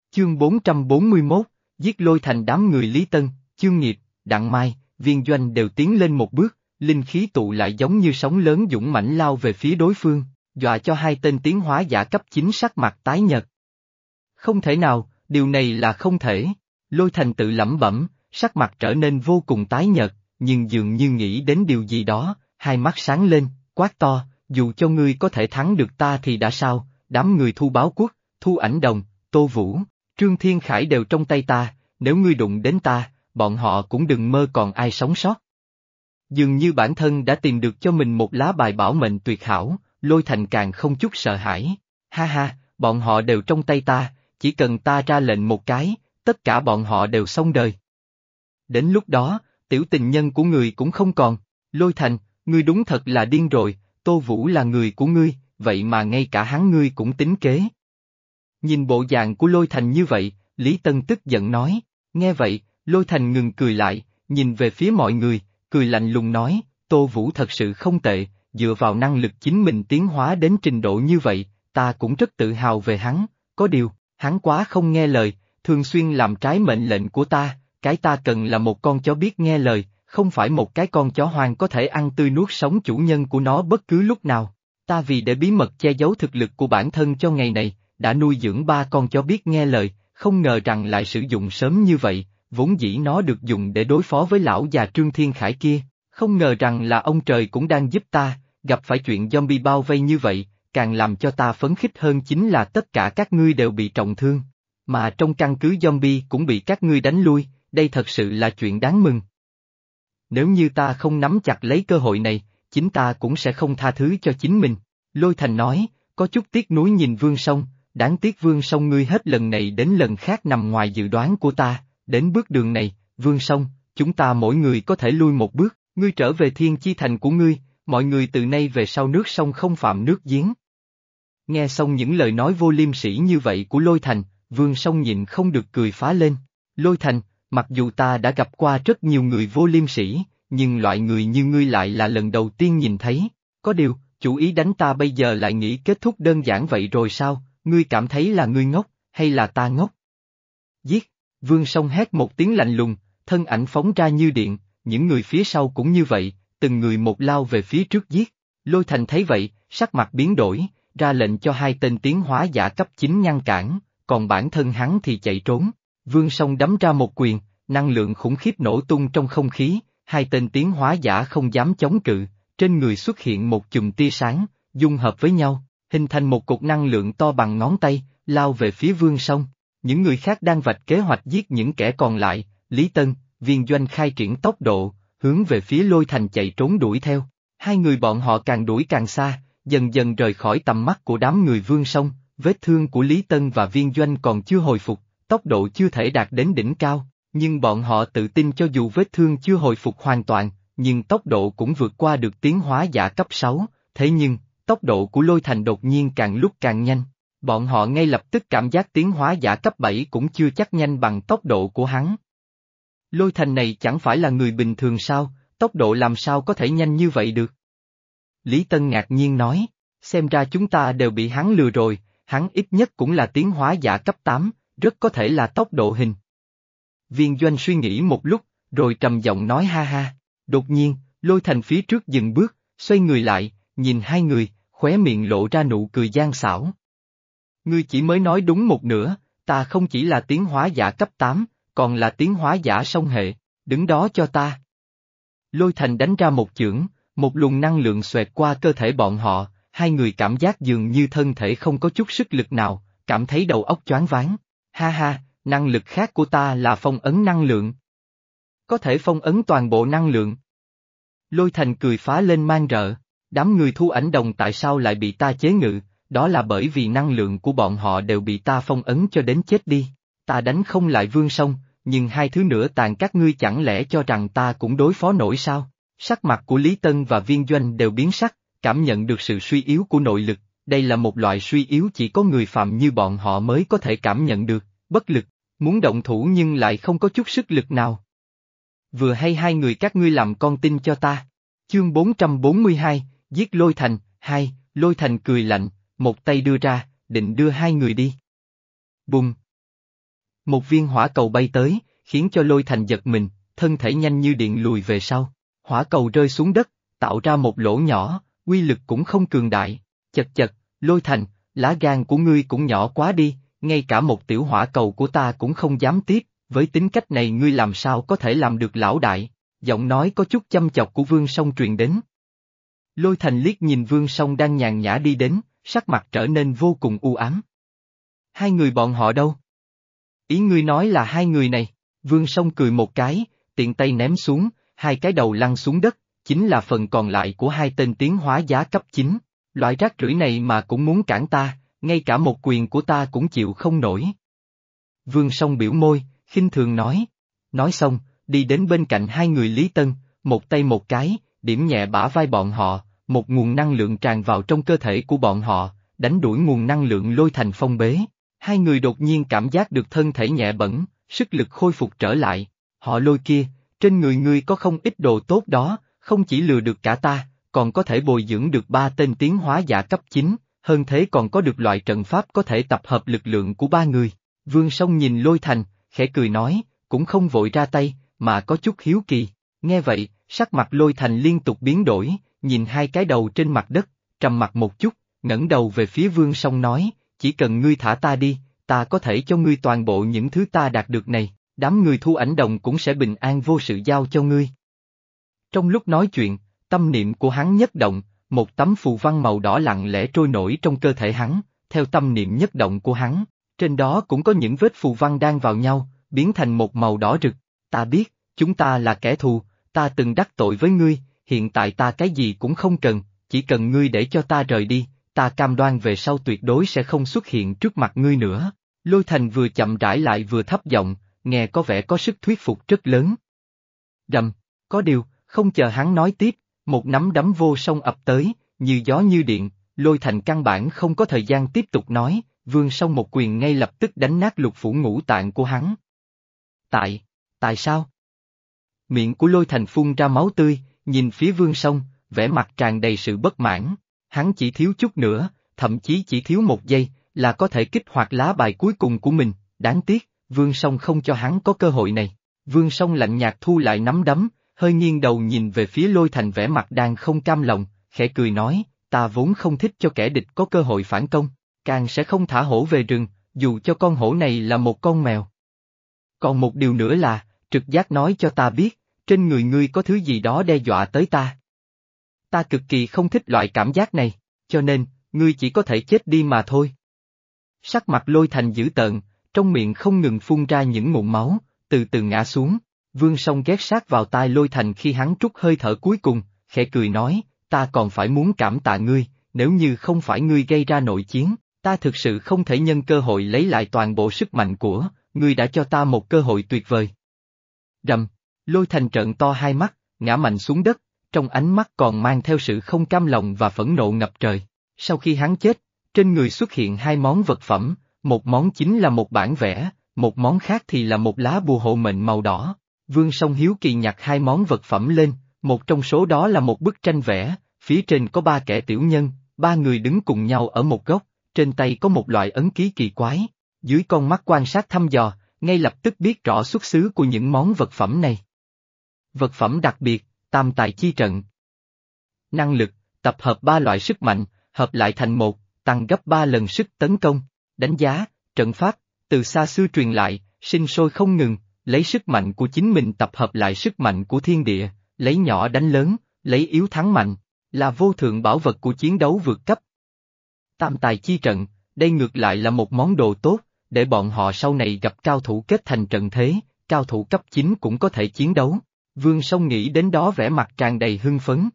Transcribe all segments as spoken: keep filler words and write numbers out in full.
Chương bốn trăm bốn mươi mốt, giết Lôi Thành. Đám người Lý Tân, Chương Nghiệp, Đặng Mai, Viên Doanh đều tiến lên một bước, linh khí tụ lại giống như sóng lớn dũng mãnh lao về phía đối phương, dọa cho hai tên tiến hóa giả cấp chín sắc mặt tái nhợt. Không thể nào, điều này là không thể. Lôi Thành tự lẩm bẩm, sắc mặt trở nên vô cùng tái nhợt, nhưng dường như nghĩ đến điều gì đó, hai mắt sáng lên, quát to, dù cho ngươi có thể thắng được ta thì đã sao, đám người Thu Báo Quốc, Thu Ảnh Đồng, Tô Vũ, Trương Thiên Khải đều trong tay ta, nếu ngươi đụng đến ta, bọn họ cũng đừng mơ còn ai sống sót. Dường như bản thân đã tìm được cho mình một lá bài bảo mệnh tuyệt hảo, Lôi Thành càng không chút sợ hãi. Ha ha, bọn họ đều trong tay ta, chỉ cần ta ra lệnh một cái, tất cả bọn họ đều xong đời. Đến lúc đó, tiểu tình nhân của người cũng không còn. Lôi Thành, ngươi đúng thật là điên rồi, Tô Vũ là người của ngươi, vậy mà ngay cả hắn ngươi cũng tính kế. Nhìn bộ dạng của Lôi Thành như vậy, Lý Tân tức giận nói. Nghe vậy, Lôi Thành ngừng cười lại, nhìn về phía mọi người, cười lạnh lùng nói, Tô Vũ thật sự không tệ, dựa vào năng lực chính mình tiến hóa đến trình độ như vậy, ta cũng rất tự hào về hắn, có điều, hắn quá không nghe lời, thường xuyên làm trái mệnh lệnh của ta, cái ta cần là một con chó biết nghe lời, không phải một cái con chó hoang có thể ăn tươi nuốt sống chủ nhân của nó bất cứ lúc nào. Ta vì để bí mật che giấu thực lực của bản thân cho ngày này, đã nuôi dưỡng ba con chó biết nghe lời, không ngờ rằng lại sử dụng sớm như vậy, vốn dĩ nó được dùng để đối phó với lão già Trương Thiên Khải kia, không ngờ rằng là ông trời cũng đang giúp ta, gặp phải chuyện zombie bao vây như vậy, càng làm cho ta phấn khích hơn chính là tất cả các ngươi đều bị trọng thương, mà trong căn cứ zombie cũng bị các ngươi đánh lui, đây thật sự là chuyện đáng mừng. Nếu như ta không nắm chặt lấy cơ hội này, chính ta cũng sẽ không tha thứ cho chính mình. Lôi Thành nói, có chút tiếc nuối nhìn Vương Song, đáng tiếc Vương Song ngươi hết lần này đến lần khác nằm ngoài dự đoán của ta, đến bước đường này, Vương Song, chúng ta mỗi người có thể lui một bước, ngươi trở về Thiên Chi Thành của ngươi, mọi người từ nay về sau nước sông không phạm nước giếng. Nghe xong những lời nói vô liêm sỉ như vậy của Lôi Thành, Vương Song nhịn không được cười phá lên. Lôi Thành, mặc dù ta đã gặp qua rất nhiều người vô liêm sỉ, nhưng loại người như ngươi lại là lần đầu tiên nhìn thấy, có điều, chủ ý đánh ta bây giờ lại nghĩ kết thúc đơn giản vậy rồi sao, ngươi cảm thấy là ngươi ngốc, hay là ta ngốc? Giết! Vương Song hét một tiếng lạnh lùng, thân ảnh phóng ra như điện, những người phía sau cũng như vậy, từng người một lao về phía trước giết. Lôi Thành thấy vậy, sắc mặt biến đổi, ra lệnh cho hai tên tiến hóa giả cấp chín ngăn cản, còn bản thân hắn thì chạy trốn. Vương Song đấm ra một quyền, năng lượng khủng khiếp nổ tung trong không khí, hai tên tiến hóa giả không dám chống cự, trên người xuất hiện một chùm tia sáng, dung hợp với nhau, hình thành một cột năng lượng to bằng ngón tay, lao về phía Vương Song. Những người khác đang vạch kế hoạch giết những kẻ còn lại, Lý Tân, Viên Doanh khai triển tốc độ, hướng về phía Lôi Thành chạy trốn đuổi theo. Hai người bọn họ càng đuổi càng xa, dần dần rời khỏi tầm mắt của đám người Vương Song, vết thương của Lý Tân và Viên Doanh còn chưa hồi phục, tốc độ chưa thể đạt đến đỉnh cao, nhưng bọn họ tự tin cho dù vết thương chưa hồi phục hoàn toàn, nhưng tốc độ cũng vượt qua được tiến hóa giả cấp sáu, thế nhưng, tốc độ của Lôi Thành đột nhiên càng lúc càng nhanh. Bọn họ ngay lập tức cảm giác tiến hóa giả cấp bảy cũng chưa chắc nhanh bằng tốc độ của hắn. Lôi Thành này chẳng phải là người bình thường sao, tốc độ làm sao có thể nhanh như vậy được? Lý Tân ngạc nhiên nói, xem ra chúng ta đều bị hắn lừa rồi, hắn ít nhất cũng là tiến hóa giả cấp tám, rất có thể là tốc độ hình. Viên Doanh suy nghĩ một lúc, rồi trầm giọng nói ha ha, đột nhiên, Lôi Thành phía trước dừng bước, xoay người lại, nhìn hai người, khóe miệng lộ ra nụ cười gian xảo. Ngươi chỉ mới nói đúng một nửa, ta không chỉ là tiến hóa giả cấp tám, còn là tiến hóa giả song hệ, đứng đó cho ta. Lôi Thành đánh ra một chưởng, một luồng năng lượng xoẹt qua cơ thể bọn họ, hai người cảm giác dường như thân thể không có chút sức lực nào, cảm thấy đầu óc choáng váng. Ha ha, năng lực khác của ta là phong ấn năng lượng. Có thể phong ấn toàn bộ năng lượng. Lôi Thành cười phá lên man rợ, đám người Thu Ảnh Đồng tại sao lại bị ta chế ngự, đó là bởi vì năng lượng của bọn họ đều bị ta phong ấn cho đến chết đi. Ta đánh không lại Vương Song, nhưng hai thứ nữa tàn các ngươi chẳng lẽ cho rằng ta cũng đối phó nổi sao? Sắc mặt của Lý Tân và Viên Doanh đều biến sắc, cảm nhận được sự suy yếu của nội lực, đây là một loại suy yếu chỉ có người phàm như bọn họ mới có thể cảm nhận được, bất lực, muốn động thủ nhưng lại không có chút sức lực nào. Vừa hay hai người các ngươi làm con tin cho ta. Chương bốn trăm bốn mươi hai, giết Lôi Thành, hai, Lôi Thành cười lạnh, một tay đưa ra, định đưa hai người đi. Bùng! Một viên hỏa cầu bay tới, khiến cho Lôi Thành giật mình, thân thể nhanh như điện lùi về sau. Hỏa cầu rơi xuống đất, tạo ra một lỗ nhỏ, uy lực cũng không cường đại. Chật chật, Lôi Thành, lá gan của ngươi cũng nhỏ quá đi, ngay cả một tiểu hỏa cầu của ta cũng không dám tiếp, với tính cách này ngươi làm sao có thể làm được lão đại. Giọng nói có chút chăm chọc của Vương Song truyền đến. Lôi Thành liếc nhìn Vương Song đang nhàn nhã đi đến, sắc mặt trở nên vô cùng u ám. Hai người bọn họ đâu? Ý ngươi nói là hai người này. Vương Song cười một cái, tiện tay ném xuống, hai cái đầu lăn xuống đất, chính là phần còn lại của hai tên tiến hóa giá cấp chín. Loại rác rưởi này mà cũng muốn cản ta, ngay cả một quyền của ta cũng chịu không nổi. Vương Song biểu môi, khinh thường nói. Nói xong, đi đến bên cạnh hai người Lý Tân, một tay một cái, điểm nhẹ bả vai bọn họ, một nguồn năng lượng tràn vào trong cơ thể của bọn họ, đánh đuổi nguồn năng lượng Lôi Thành phong bế. Hai người đột nhiên cảm giác được thân thể nhẹ bẫng, sức lực khôi phục trở lại. Họ Lôi kia, trên người ngươi có không ít đồ tốt đó, không chỉ lừa được cả ta, còn có thể bồi dưỡng được ba tên tiến hóa giả cấp chín, hơn thế còn có được loại trận pháp có thể tập hợp lực lượng của ba người. Vương Song nhìn Lôi Thành, khẽ cười nói, cũng không vội ra tay, mà có chút hiếu kỳ. Nghe vậy, sắc mặt Lôi Thành liên tục biến đổi, nhìn hai cái đầu trên mặt đất, trầm mặt một chút, ngẩng đầu về phía Vương Song nói, chỉ cần ngươi thả ta đi, ta có thể cho ngươi toàn bộ những thứ ta đạt được này, đám người Thu Ảnh Đồng cũng sẽ bình an vô sự giao cho ngươi. Trong lúc nói chuyện, tâm niệm của hắn nhất động, một tấm phù văn màu đỏ lặng lẽ trôi nổi trong cơ thể hắn, theo tâm niệm nhất động của hắn, trên đó cũng có những vết phù văn đang vào nhau, biến thành một màu đỏ rực. Ta biết, chúng ta là kẻ thù, ta từng đắc tội với ngươi, hiện tại ta cái gì cũng không cần, chỉ cần ngươi để cho ta rời đi, ta cam đoan về sau tuyệt đối sẽ không xuất hiện trước mặt ngươi nữa. Lôi Thành vừa chậm rãi lại vừa thấp giọng, nghe có vẻ có sức thuyết phục rất lớn. Rầm, có điều, không chờ hắn nói tiếp, một nắm đấm vô song ập tới, như gió như điện, Lôi Thành căn bản không có thời gian tiếp tục nói, Vương Song một quyền ngay lập tức đánh nát lục phủ ngũ tạng của hắn. Tại, tại sao? Miệng của Lôi Thành phun ra máu tươi, nhìn phía Vương Song, vẻ mặt tràn đầy sự bất mãn, hắn chỉ thiếu chút nữa, thậm chí chỉ thiếu một giây, là có thể kích hoạt lá bài cuối cùng của mình, đáng tiếc, Vương Song không cho hắn có cơ hội này. Vương Song lạnh nhạt thu lại nắm đấm, hơi nghiêng đầu nhìn về phía Lôi Thành vẻ mặt đang không cam lòng, khẽ cười nói, ta vốn không thích cho kẻ địch có cơ hội phản công, càng sẽ không thả hổ về rừng, dù cho con hổ này là một con mèo. Còn một điều nữa là, trực giác nói cho ta biết, trên người ngươi có thứ gì đó đe dọa tới ta. Ta cực kỳ không thích loại cảm giác này, cho nên, ngươi chỉ có thể chết đi mà thôi. Sắc mặt Lôi Thành dữ tợn, trong miệng không ngừng phun ra những ngụm máu, từ từ ngã xuống. Vương Song ghé sát vào tai Lôi Thành khi hắn trút hơi thở cuối cùng, khẽ cười nói, ta còn phải muốn cảm tạ ngươi, nếu như không phải ngươi gây ra nội chiến, ta thực sự không thể nhân cơ hội lấy lại toàn bộ sức mạnh của, ngươi đã cho ta một cơ hội tuyệt vời. Rầm, Lôi Thành trợn to hai mắt, ngã mạnh xuống đất, trong ánh mắt còn mang theo sự không cam lòng và phẫn nộ ngập trời. Sau khi hắn chết, trên người xuất hiện hai món vật phẩm, một món chính là một bản vẽ, một món khác thì là một lá bùa hộ mệnh màu đỏ. Vương Song hiếu kỳ nhặt hai món vật phẩm lên, một trong số đó là một bức tranh vẽ, phía trên có ba kẻ tiểu nhân, ba người đứng cùng nhau ở một góc, trên tay có một loại ấn ký kỳ quái, dưới con mắt quan sát thăm dò, ngay lập tức biết rõ xuất xứ của những món vật phẩm này. Vật phẩm đặc biệt, Tam Tài Chi Trận. Năng lực, tập hợp ba loại sức mạnh, hợp lại thành một, tăng gấp ba lần sức tấn công. Đánh giá, trận pháp, từ xa xưa truyền lại, sinh sôi không ngừng, lấy sức mạnh của chính mình tập hợp lại sức mạnh của thiên địa, lấy nhỏ đánh lớn, lấy yếu thắng mạnh, là vô thượng bảo vật của chiến đấu vượt cấp. Tam Tài Chi Trận, đây ngược lại là một món đồ tốt, để bọn họ sau này gặp cao thủ kết thành trận thế, cao thủ cấp chín cũng có thể chiến đấu. Vương Song nghĩ đến đó vẻ mặt tràn đầy hưng phấn.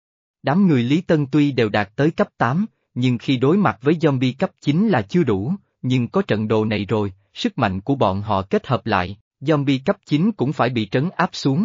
Đám người Lý Tân tuy đều đạt tới cấp tám, nhưng khi đối mặt với zombie cấp chín là chưa đủ, nhưng có trận đồ này rồi, sức mạnh của bọn họ kết hợp lại, zombie cấp chín cũng phải bị trấn áp xuống.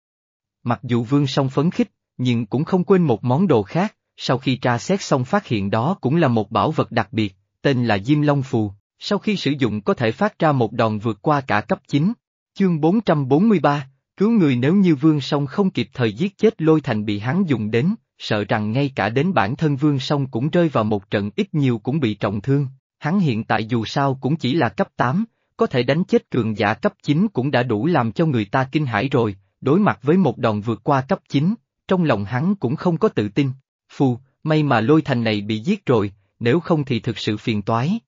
Mặc dù Vương Song phấn khích, nhưng cũng không quên một món đồ khác, sau khi tra xét xong phát hiện đó cũng là một bảo vật đặc biệt, tên là Diêm Long Phù, sau khi sử dụng có thể phát ra một đòn vượt qua cả cấp chín. Chương bốn trăm bốn mươi ba, cứu người. Nếu như Vương Song không kịp thời giết chết Lôi Thành bị hắn dùng đến, sợ rằng ngay cả đến bản thân Vương Song cũng rơi vào một trận ít nhiều cũng bị trọng thương, hắn hiện tại dù sao cũng chỉ là cấp tám, có thể đánh chết cường giả cấp chín cũng đã đủ làm cho người ta kinh hãi rồi, đối mặt với một đòn vượt qua cấp chín, trong lòng hắn cũng không có tự tin. Phù, may mà Lôi Thành này bị giết rồi, nếu không thì thực sự phiền toái.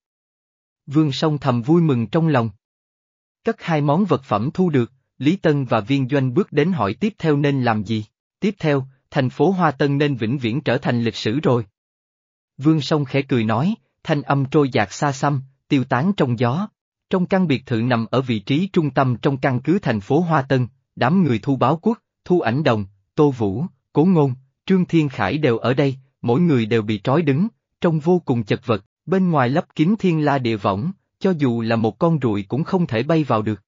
Vương Song thầm vui mừng trong lòng. Cất hai món vật phẩm thu được, Lý Tân và Viên Doanh bước đến hỏi tiếp theo nên làm gì. Tiếp theo, thành phố Hoa Tân nên vĩnh viễn trở thành lịch sử rồi. Vương Song khẽ cười nói, thanh âm trôi dạt xa xăm, tiêu tán trong gió. Trong căn biệt thự nằm ở vị trí trung tâm trong căn cứ thành phố Hoa Tân, đám người Thu Báo Quốc, Thu Ảnh Đồng, Tô Vũ, Cố Ngôn, Trương Thiên Khải đều ở đây, mỗi người đều bị trói đứng, trông vô cùng chật vật, bên ngoài lấp kín thiên la địa võng, cho dù là một con ruồi cũng không thể bay vào được.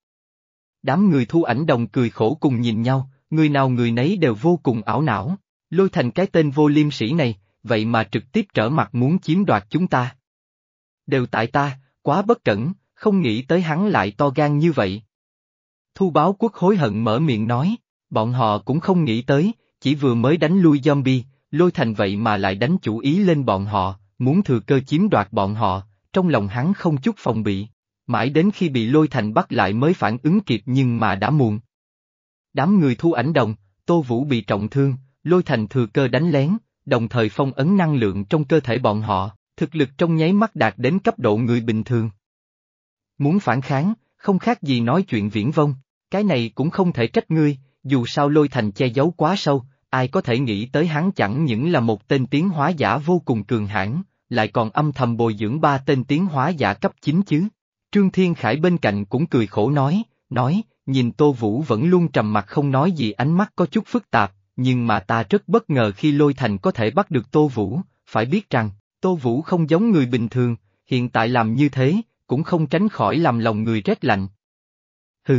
Đám người Thu Ảnh Đồng cười khổ cùng nhìn nhau, người nào người nấy đều vô cùng ảo não. Lôi Thành cái tên vô liêm sỉ này, vậy mà trực tiếp trở mặt muốn chiếm đoạt chúng ta. Đều tại ta, quá bất cẩn, không nghĩ tới hắn lại to gan như vậy. Thu Báo Quốc hối hận mở miệng nói, bọn họ cũng không nghĩ tới, chỉ vừa mới đánh lui zombie, Lôi Thành vậy mà lại đánh chủ ý lên bọn họ, muốn thừa cơ chiếm đoạt bọn họ, trong lòng hắn không chút phòng bị. Mãi đến khi bị Lôi Thành bắt lại mới phản ứng kịp nhưng mà đã muộn. Đám người Thu Ảnh Đồng, Tô Vũ bị trọng thương, Lôi Thành thừa cơ đánh lén, đồng thời phong ấn năng lượng trong cơ thể bọn họ, thực lực trong nháy mắt đạt đến cấp độ người bình thường. Muốn phản kháng, không khác gì nói chuyện viển vông, cái này cũng không thể trách ngươi, dù sao Lôi Thành che giấu quá sâu, ai có thể nghĩ tới hắn chẳng những là một tên tiến hóa giả vô cùng cường hãn, lại còn âm thầm bồi dưỡng ba tên tiến hóa giả cấp chín chứ. Trương Thiên Khải bên cạnh cũng cười khổ nói, nói, nhìn Tô Vũ vẫn luôn trầm mặc không nói gì, ánh mắt có chút phức tạp, nhưng mà ta rất bất ngờ khi Lôi Thành có thể bắt được Tô Vũ, phải biết rằng, Tô Vũ không giống người bình thường, hiện tại làm như thế, cũng không tránh khỏi làm lòng người rét lạnh. Hừ.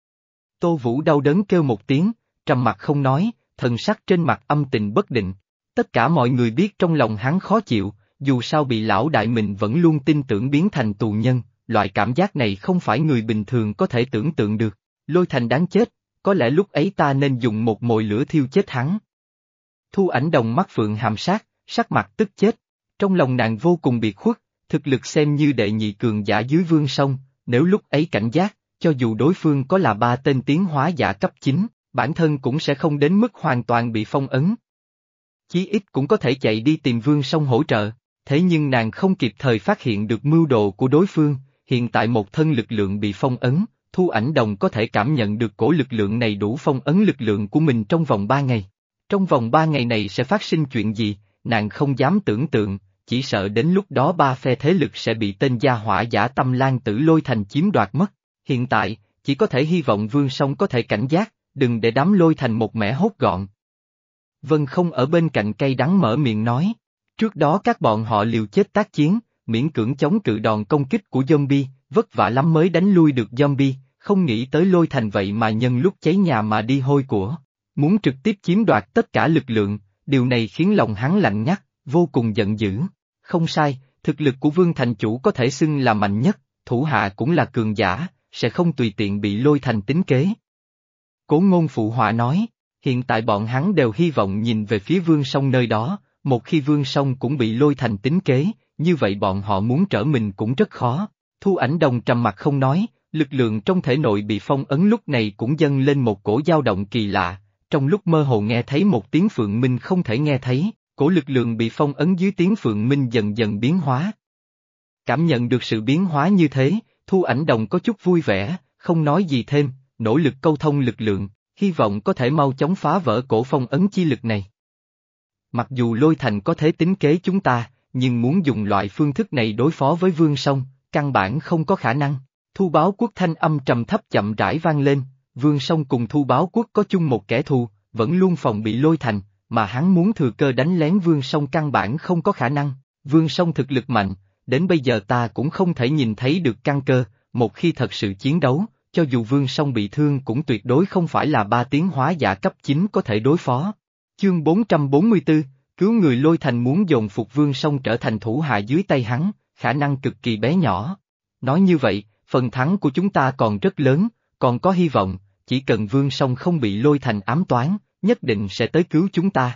Tô Vũ đau đớn kêu một tiếng, trầm mặc không nói, thần sắc trên mặt âm tình bất định. Tất cả mọi người biết trong lòng hắn khó chịu, dù sao bị lão đại mình vẫn luôn tin tưởng biến thành tù nhân, loại cảm giác này không phải người bình thường có thể tưởng tượng được. Lôi Thành đáng chết, có lẽ lúc ấy ta nên dùng một mồi lửa thiêu chết hắn. Thu Ảnh Đồng mắt phượng hàm sát, sắc mặt tức chết, trong lòng nàng vô cùng biệt khuất, thực lực xem như đệ nhị cường giả dưới Vương Song, nếu lúc ấy cảnh giác, cho dù đối phương có là ba tên tiến hóa giả cấp chín, bản thân cũng sẽ không đến mức hoàn toàn bị phong ấn. Chí ít cũng có thể chạy đi tìm Vương Song hỗ trợ, thế nhưng nàng không kịp thời phát hiện được mưu đồ của đối phương, hiện tại một thân lực lượng bị phong ấn, Thu Ảnh Đồng có thể cảm nhận được cổ lực lượng này đủ phong ấn lực lượng của mình trong vòng ba ngày. Trong vòng ba ngày này sẽ phát sinh chuyện gì, nàng không dám tưởng tượng, chỉ sợ đến lúc đó ba phe thế lực sẽ bị tên gia hỏa giả Tâm Lan Tử Lôi Thành chiếm đoạt mất. Hiện tại, chỉ có thể hy vọng Vương Song có thể cảnh giác, đừng để đám Lôi Thành một mẻ hốt gọn. Vân Không ở bên cạnh cay đắng mở miệng nói, trước đó các bọn họ liều chết tác chiến, miễn cưỡng chống cự đòn công kích của zombie, vất vả lắm mới đánh lui được zombie, không nghĩ tới Lôi Thành vậy mà nhân lúc cháy nhà mà đi hôi của, muốn trực tiếp chiếm đoạt tất cả lực lượng, điều này khiến lòng hắn lạnh ngắt, vô cùng giận dữ. Không sai, thực lực của Vương Thành Chủ có thể xưng là mạnh nhất, thủ hạ cũng là cường giả, sẽ không tùy tiện bị Lôi Thành tính kế. Cố Ngôn phụ họa nói, hiện tại bọn hắn đều hy vọng nhìn về phía Vương Song nơi đó, một khi Vương Song cũng bị Lôi Thành tính kế, như vậy bọn họ muốn trở mình cũng rất khó. Thu Ảnh Đồng trầm mặt không nói, lực lượng trong thể nội bị phong ấn lúc này cũng dâng lên một cổ dao động kỳ lạ, trong lúc mơ hồ nghe thấy một tiếng phượng minh không thể nghe thấy, cổ lực lượng bị phong ấn dưới tiếng phượng minh dần dần biến hóa. Cảm nhận được sự biến hóa như thế, Thu Ảnh Đồng có chút vui vẻ, không nói gì thêm, nỗ lực câu thông lực lượng, hy vọng có thể mau chóng phá vỡ cổ phong ấn chi lực này. Mặc dù Lôi Thành có thể tính kế chúng ta, nhưng muốn dùng loại phương thức này đối phó với Vương Song, căn bản không có khả năng. Thu Báo Quốc thanh âm trầm thấp chậm rãi vang lên, Vương Song cùng Thu Báo Quốc có chung một kẻ thù, vẫn luôn phòng bị Lôi Thành, mà hắn muốn thừa cơ đánh lén Vương Song căn bản không có khả năng. Vương Song thực lực mạnh, đến bây giờ ta cũng không thể nhìn thấy được căn cơ, một khi thật sự chiến đấu, cho dù Vương Song bị thương cũng tuyệt đối không phải là ba tiến hóa giả cấp chín có thể đối phó. Chương bốn trăm bốn mươi tư, cứu người. Lôi Thành muốn dồn phục Vương Song trở thành thủ hạ dưới tay hắn, khả năng cực kỳ bé nhỏ. Nói như vậy, phần thắng của chúng ta còn rất lớn, còn có hy vọng, chỉ cần Vương Song không bị Lôi Thành ám toán, nhất định sẽ tới cứu chúng ta.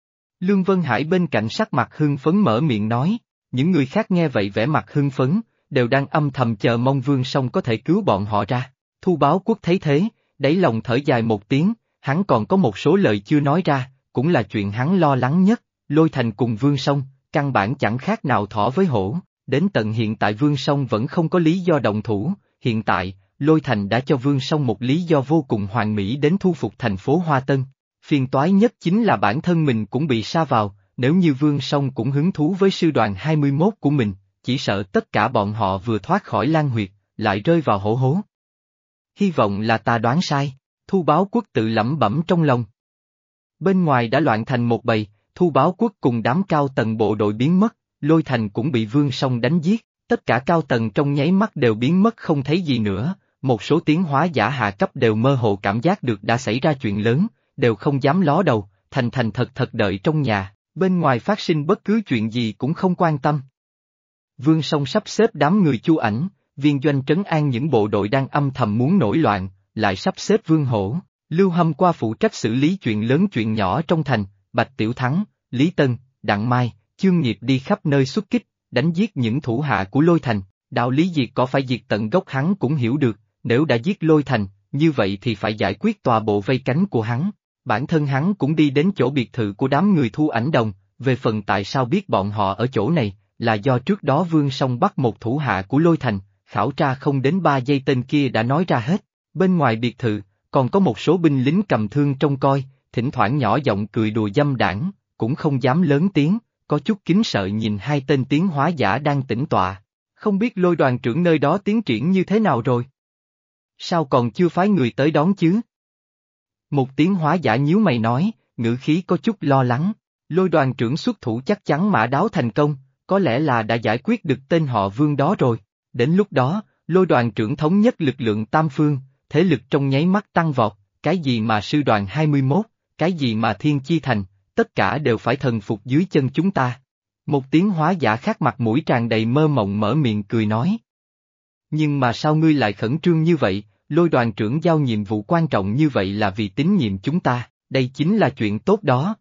Lương Vân Hải bên cạnh sắc mặt hưng phấn mở miệng nói, những người khác nghe vậy vẻ mặt hưng phấn, đều đang âm thầm chờ mong Vương Song có thể cứu bọn họ ra. Thu Báo Quốc thấy thế, đáy lòng thở dài một tiếng, hắn còn có một số lời chưa nói ra, cũng là chuyện hắn lo lắng nhất. Lôi Thành cùng Vương Song, căn bản chẳng khác nào thỏ với hổ, đến tận hiện tại Vương Song vẫn không có lý do động thủ, hiện tại, Lôi Thành đã cho Vương Song một lý do vô cùng hoàn mỹ đến thu phục thành phố Hoa Tân. Phiền toái nhất chính là bản thân mình cũng bị sa vào, nếu như Vương Song cũng hứng thú với sư đoàn hai mươi mốt của mình, chỉ sợ tất cả bọn họ vừa thoát khỏi Lan Huyệt, lại rơi vào hổ hố. Hy vọng là ta đoán sai, Thu Báo Quốc tự lẩm bẩm trong lòng. Bên ngoài đã loạn thành một bầy, Thu Báo Quốc cùng đám cao tầng bộ đội biến mất, Lôi Thành cũng bị Vương Song đánh giết, tất cả cao tầng trong nháy mắt đều biến mất không thấy gì nữa, một số tiến hóa giả hạ cấp đều mơ hồ cảm giác được đã xảy ra chuyện lớn, đều không dám ló đầu, thành thành thật thật đợi trong nhà, bên ngoài phát sinh bất cứ chuyện gì cũng không quan tâm. Vương Song sắp xếp đám người Chu Ảnh, Viên Doanh trấn an những bộ đội đang âm thầm muốn nổi loạn, lại sắp xếp Vương Hổ, Lưu Hâm qua phụ trách xử lý chuyện lớn chuyện nhỏ trong thành, Bạch Tiểu Thắng, Lý Tân, Đặng Mai, Chương Nghiệp đi khắp nơi xuất kích, đánh giết những thủ hạ của Lôi Thành. Đạo lý diệt có phải diệt tận gốc hắn cũng hiểu được, nếu đã giết Lôi Thành, như vậy thì phải giải quyết tòa bộ vây cánh của hắn. Bản thân hắn cũng đi đến chỗ biệt thự của đám người Thu Ảnh Đồng, về phần tại sao biết bọn họ ở chỗ này, là do trước đó Vương Song bắt một thủ hạ của Lôi Thành, khảo tra không đến ba giây tên kia đã nói ra hết. Bên ngoài biệt thự, còn có một số binh lính cầm thương trông coi, thỉnh thoảng nhỏ giọng cười đùa dâm đảng, cũng không dám lớn tiếng, có chút kính sợ nhìn hai tên tiến hóa giả đang tĩnh tọa. Không biết Lôi đoàn trưởng nơi đó tiến triển như thế nào rồi? Sao còn chưa phái người tới đón chứ? Một tiến hóa giả nhíu mày nói, ngữ khí có chút lo lắng. Lôi đoàn trưởng xuất thủ chắc chắn mã đáo thành công, có lẽ là đã giải quyết được tên họ Vương đó rồi. Đến lúc đó, Lôi đoàn trưởng thống nhất lực lượng tam phương, thế lực trong nháy mắt tăng vọt, cái gì mà sư đoàn hai mươi mốt, cái gì mà Thiên Chi Thành, tất cả đều phải thần phục dưới chân chúng ta. Một tiến hóa giả khác mặt mũi tràn đầy mơ mộng mở miệng cười nói. Nhưng mà sao ngươi lại khẩn trương như vậy, Lôi đoàn trưởng giao nhiệm vụ quan trọng như vậy là vì tín nhiệm chúng ta, đây chính là chuyện tốt đó.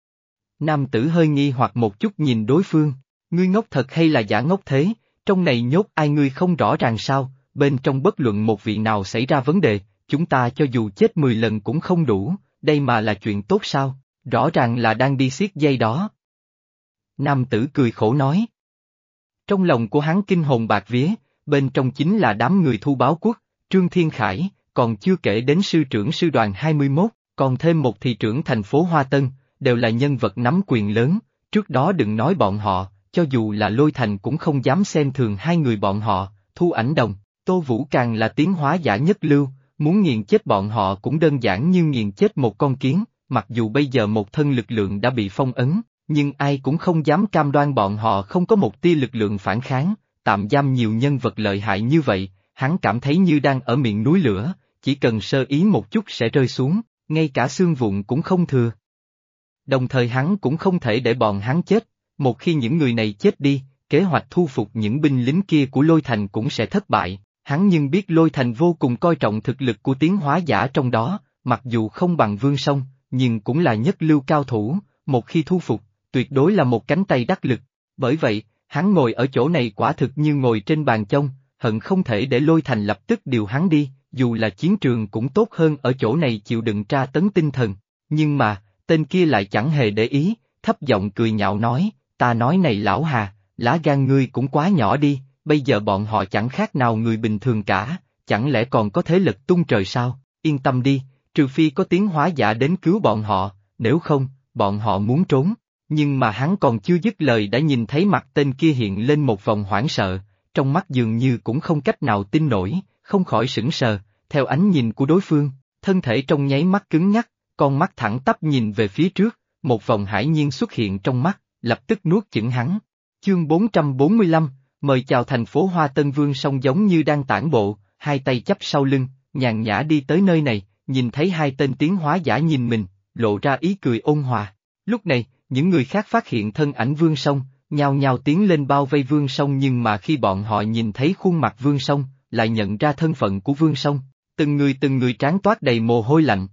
Nam tử hơi nghi hoặc một chút nhìn đối phương, ngươi ngốc thật hay là giả ngốc thế, trong này nhốt ai ngươi không rõ ràng sao, bên trong bất luận một vị nào xảy ra vấn đề, chúng ta cho dù chết mười lần cũng không đủ, đây mà là chuyện tốt sao, rõ ràng là đang đi siết dây đó. Nam tử cười khổ nói. Trong lòng của hắn kinh hồn bạc vía, bên trong chính là đám người Thu Báo Quốc, Trương Thiên Khải, còn chưa kể đến sư trưởng sư đoàn hai mươi mốt, còn thêm một thị trưởng thành phố Hoa Tân, đều là nhân vật nắm quyền lớn, trước đó đừng nói bọn họ, cho dù là Lôi Thành cũng không dám xem thường hai người bọn họ, Thu Ảnh Đồng, Tô Vũ càng là tiến hóa giả nhất lưu, muốn nghiền chết bọn họ cũng đơn giản như nghiền chết một con kiến, mặc dù bây giờ một thân lực lượng đã bị phong ấn, nhưng ai cũng không dám cam đoan bọn họ không có một tia lực lượng phản kháng, tạm giam nhiều nhân vật lợi hại như vậy, hắn cảm thấy như đang ở miệng núi lửa, chỉ cần sơ ý một chút sẽ rơi xuống, ngay cả xương vụn cũng không thừa. Đồng thời hắn cũng không thể để bọn hắn chết, một khi những người này chết đi, kế hoạch thu phục những binh lính kia của Lôi Thành cũng sẽ thất bại, hắn nhưng biết Lôi Thành vô cùng coi trọng thực lực của tiến hóa giả trong đó, mặc dù không bằng Vương Song, nhưng cũng là nhất lưu cao thủ, một khi thu phục, tuyệt đối là một cánh tay đắc lực, bởi vậy, hắn ngồi ở chỗ này quả thực như ngồi trên bàn chông, hận không thể để Lôi Thành lập tức điều hắn đi, dù là chiến trường cũng tốt hơn ở chỗ này chịu đựng tra tấn tinh thần, nhưng mà, tên kia lại chẳng hề để ý, thấp giọng cười nhạo nói, ta nói này lão Hà, lá gan ngươi cũng quá nhỏ đi, bây giờ bọn họ chẳng khác nào người bình thường cả, chẳng lẽ còn có thế lực tung trời sao, yên tâm đi, trừ phi có tiến hóa giả đến cứu bọn họ, nếu không, bọn họ muốn trốn, nhưng mà hắn còn chưa dứt lời đã nhìn thấy mặt tên kia hiện lên một vòng hoảng sợ, trong mắt dường như cũng không cách nào tin nổi, không khỏi sững sờ, theo ánh nhìn của đối phương, thân thể trong nháy mắt cứng nhắc, con mắt thẳng tắp nhìn về phía trước, một vòng hải nhiên xuất hiện trong mắt, lập tức nuốt chửng hắn. Chương bốn trăm bốn mươi lăm, mời chào thành phố Hoa Tân. Vương Song giống như đang tản bộ, hai tay chắp sau lưng, nhàn nhã đi tới nơi này, nhìn thấy hai tên tiến hóa giả nhìn mình, lộ ra ý cười ôn hòa. Lúc này, những người khác phát hiện thân ảnh Vương Song, nhao nhao tiến lên bao vây Vương Song, nhưng mà khi bọn họ nhìn thấy khuôn mặt Vương Song, lại nhận ra thân phận của Vương Song, từng người từng người trán toát đầy mồ hôi lạnh.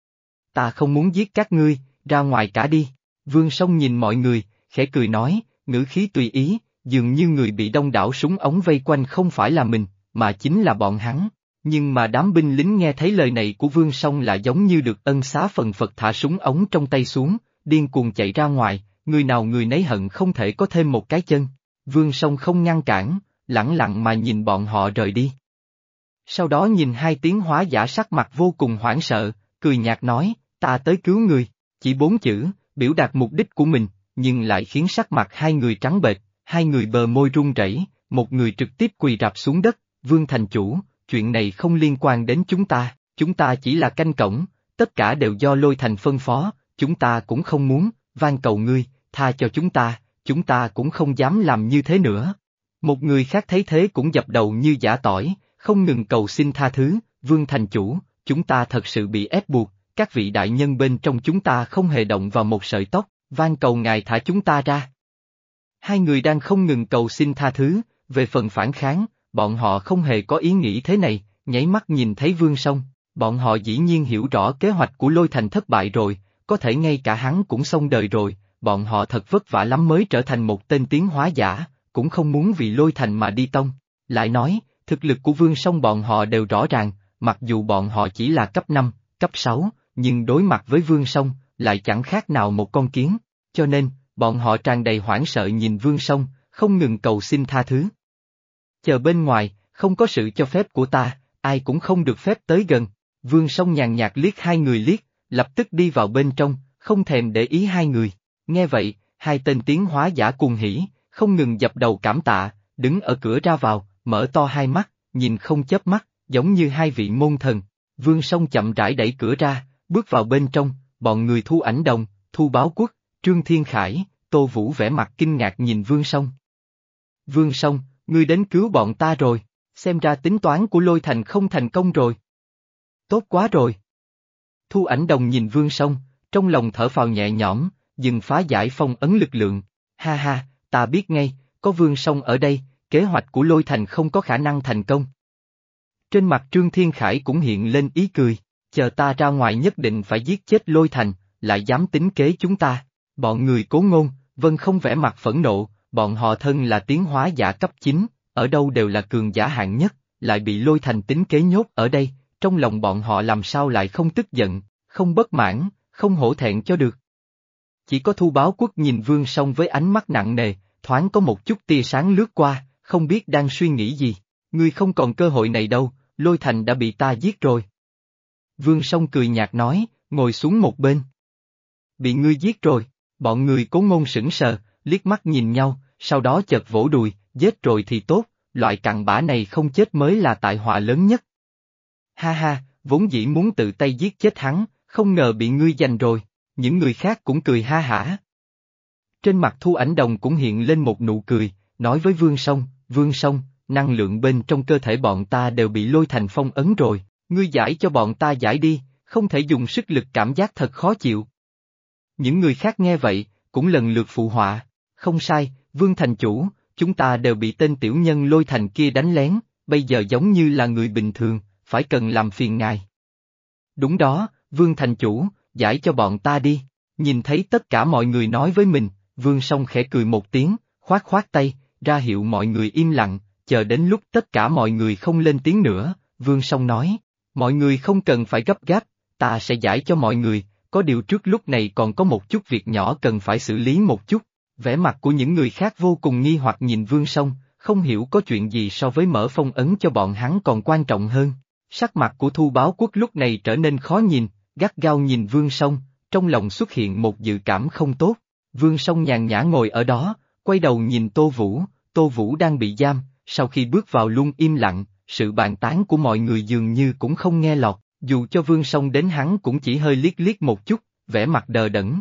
Ta không muốn giết các ngươi, ra ngoài cả đi. Vương Song nhìn mọi người, khẽ cười nói, ngữ khí tùy ý, dường như người bị đông đảo súng ống vây quanh không phải là mình, mà chính là bọn hắn. Nhưng mà đám binh lính nghe thấy lời này của Vương Song lại giống như được ân xá phần phật, thả súng ống trong tay xuống, điên cuồng chạy ra ngoài, người nào người nấy hận không thể có thêm một cái chân. Vương Song không ngăn cản, lẳng lặng mà nhìn bọn họ rời đi. Sau đó nhìn hai tiến hóa giả sắc mặt vô cùng hoảng sợ, cười nhạt nói, ta tới cứu người, chỉ bốn chữ, biểu đạt mục đích của mình, nhưng lại khiến sắc mặt hai người trắng bệch, hai người bờ môi run rẩy, một người trực tiếp quỳ rạp xuống đất, Vương thành chủ, chuyện này không liên quan đến chúng ta, chúng ta chỉ là canh cổng, tất cả đều do Lôi Thành phân phó, chúng ta cũng không muốn, van cầu ngươi, tha cho chúng ta, chúng ta cũng không dám làm như thế nữa. Một người khác thấy thế cũng dập đầu như giã tỏi, không ngừng cầu xin tha thứ, Vương thành chủ, chúng ta thật sự bị ép buộc, các vị đại nhân bên trong chúng ta không hề động vào một sợi tóc, van cầu ngài thả chúng ta ra. Hai người đang không ngừng cầu xin tha thứ, về phần phản kháng, bọn họ không hề có ý nghĩ thế này, nháy mắt nhìn thấy Vương Song, bọn họ dĩ nhiên hiểu rõ kế hoạch của Lôi Thành thất bại rồi, có thể ngay cả hắn cũng xong đời rồi, bọn họ thật vất vả lắm mới trở thành một tên tiến hóa giả, cũng không muốn vì Lôi Thành mà đi tông. Lại nói, thực lực của Vương Song bọn họ đều rõ ràng, mặc dù bọn họ chỉ là cấp năm, cấp sáu, nhưng đối mặt với Vương Song, lại chẳng khác nào một con kiến, cho nên, bọn họ tràn đầy hoảng sợ nhìn Vương Song, không ngừng cầu xin tha thứ. Chờ bên ngoài, không có sự cho phép của ta, ai cũng không được phép tới gần. Vương Song nhàn nhạt liếc hai người liếc, lập tức đi vào bên trong, không thèm để ý hai người. Nghe vậy, hai tên tiến hóa giả cuồng hỉ, không ngừng dập đầu cảm tạ, đứng ở cửa ra vào, mở to hai mắt, nhìn không chớp mắt, giống như hai vị môn thần. Vương Song chậm rãi đẩy cửa ra, bước vào bên trong, bọn người Thu Ảnh Đồng, Thu Báo Quốc, Trương Thiên Khải, Tô Vũ vẻ mặt kinh ngạc nhìn Vương Song. Vương Song, ngươi đến cứu bọn ta rồi, xem ra tính toán của Lôi Thành không thành công rồi. Tốt quá rồi. Thu Ảnh Đồng nhìn Vương Song, trong lòng thở phào nhẹ nhõm, dừng phá giải phong ấn lực lượng, ha ha, ta biết ngay, có Vương Song ở đây, kế hoạch của Lôi Thành không có khả năng thành công. Trên mặt Trương Thiên Khải cũng hiện lên ý cười, chờ ta ra ngoài nhất định phải giết chết Lôi Thành, lại dám tính kế chúng ta. Bọn người Cố Ngôn, Vân không vẻ mặt phẫn nộ, bọn họ thân là tiến hóa giả cấp chín, ở đâu đều là cường giả hạng nhất, lại bị Lôi Thành tính kế nhốt ở đây, trong lòng bọn họ làm sao lại không tức giận, không bất mãn, không hổ thẹn cho được. Chỉ có Thu Báo Quốc nhìn Vương Song với ánh mắt nặng nề, thoáng có một chút tia sáng lướt qua, không biết đang suy nghĩ gì, ngươi không còn cơ hội này đâu, Lôi Thành đã bị ta giết rồi. Vương Song cười nhạt nói, ngồi xuống một bên. Bị ngươi giết rồi, bọn người Cố Ngôn sững sờ, liếc mắt nhìn nhau, sau đó chợt vỗ đùi, giết rồi thì tốt, loại cặn bã này không chết mới là tai họa lớn nhất. Ha ha, vốn dĩ muốn tự tay giết chết hắn, không ngờ bị ngươi giành rồi, những người khác cũng cười ha hả. Trên mặt Thu Ảnh Đồng cũng hiện lên một nụ cười, nói với Vương Song, Vương Song, năng lượng bên trong cơ thể bọn ta đều bị Lôi Thành phong ấn rồi, ngươi giải cho bọn ta giải đi, không thể dùng sức lực, cảm giác thật khó chịu. Những người khác nghe vậy, cũng lần lượt phụ họa, không sai, Vương thành chủ, chúng ta đều bị tên tiểu nhân Lôi Thành kia đánh lén, bây giờ giống như là người bình thường, phải cần làm phiền ngài. Đúng đó, Vương thành chủ, giải cho bọn ta đi, nhìn thấy tất cả mọi người nói với mình, Vương Song khẽ cười một tiếng, khoát khoát tay, ra hiệu mọi người im lặng, chờ đến lúc tất cả mọi người không lên tiếng nữa, Vương Song nói, mọi người không cần phải gấp gáp, ta sẽ giải cho mọi người, có điều trước lúc này còn có một chút việc nhỏ cần phải xử lý một chút. Vẻ mặt của những người khác vô cùng nghi hoặc nhìn Vương Song, không hiểu có chuyện gì so với mở phong ấn cho bọn hắn còn quan trọng hơn. Sắc mặt của Thu Báo Quốc lúc này trở nên khó nhìn, gắt gao nhìn Vương Song, trong lòng xuất hiện một dự cảm không tốt. Vương Song nhàn nhã ngồi ở đó, quay đầu nhìn Tô Vũ, Tô Vũ đang bị giam, sau khi bước vào luôn im lặng, sự bàn tán của mọi người dường như cũng không nghe lọt, dù cho Vương Song đến hắn cũng chỉ hơi liếc liếc một chút, vẻ mặt đờ đẫn.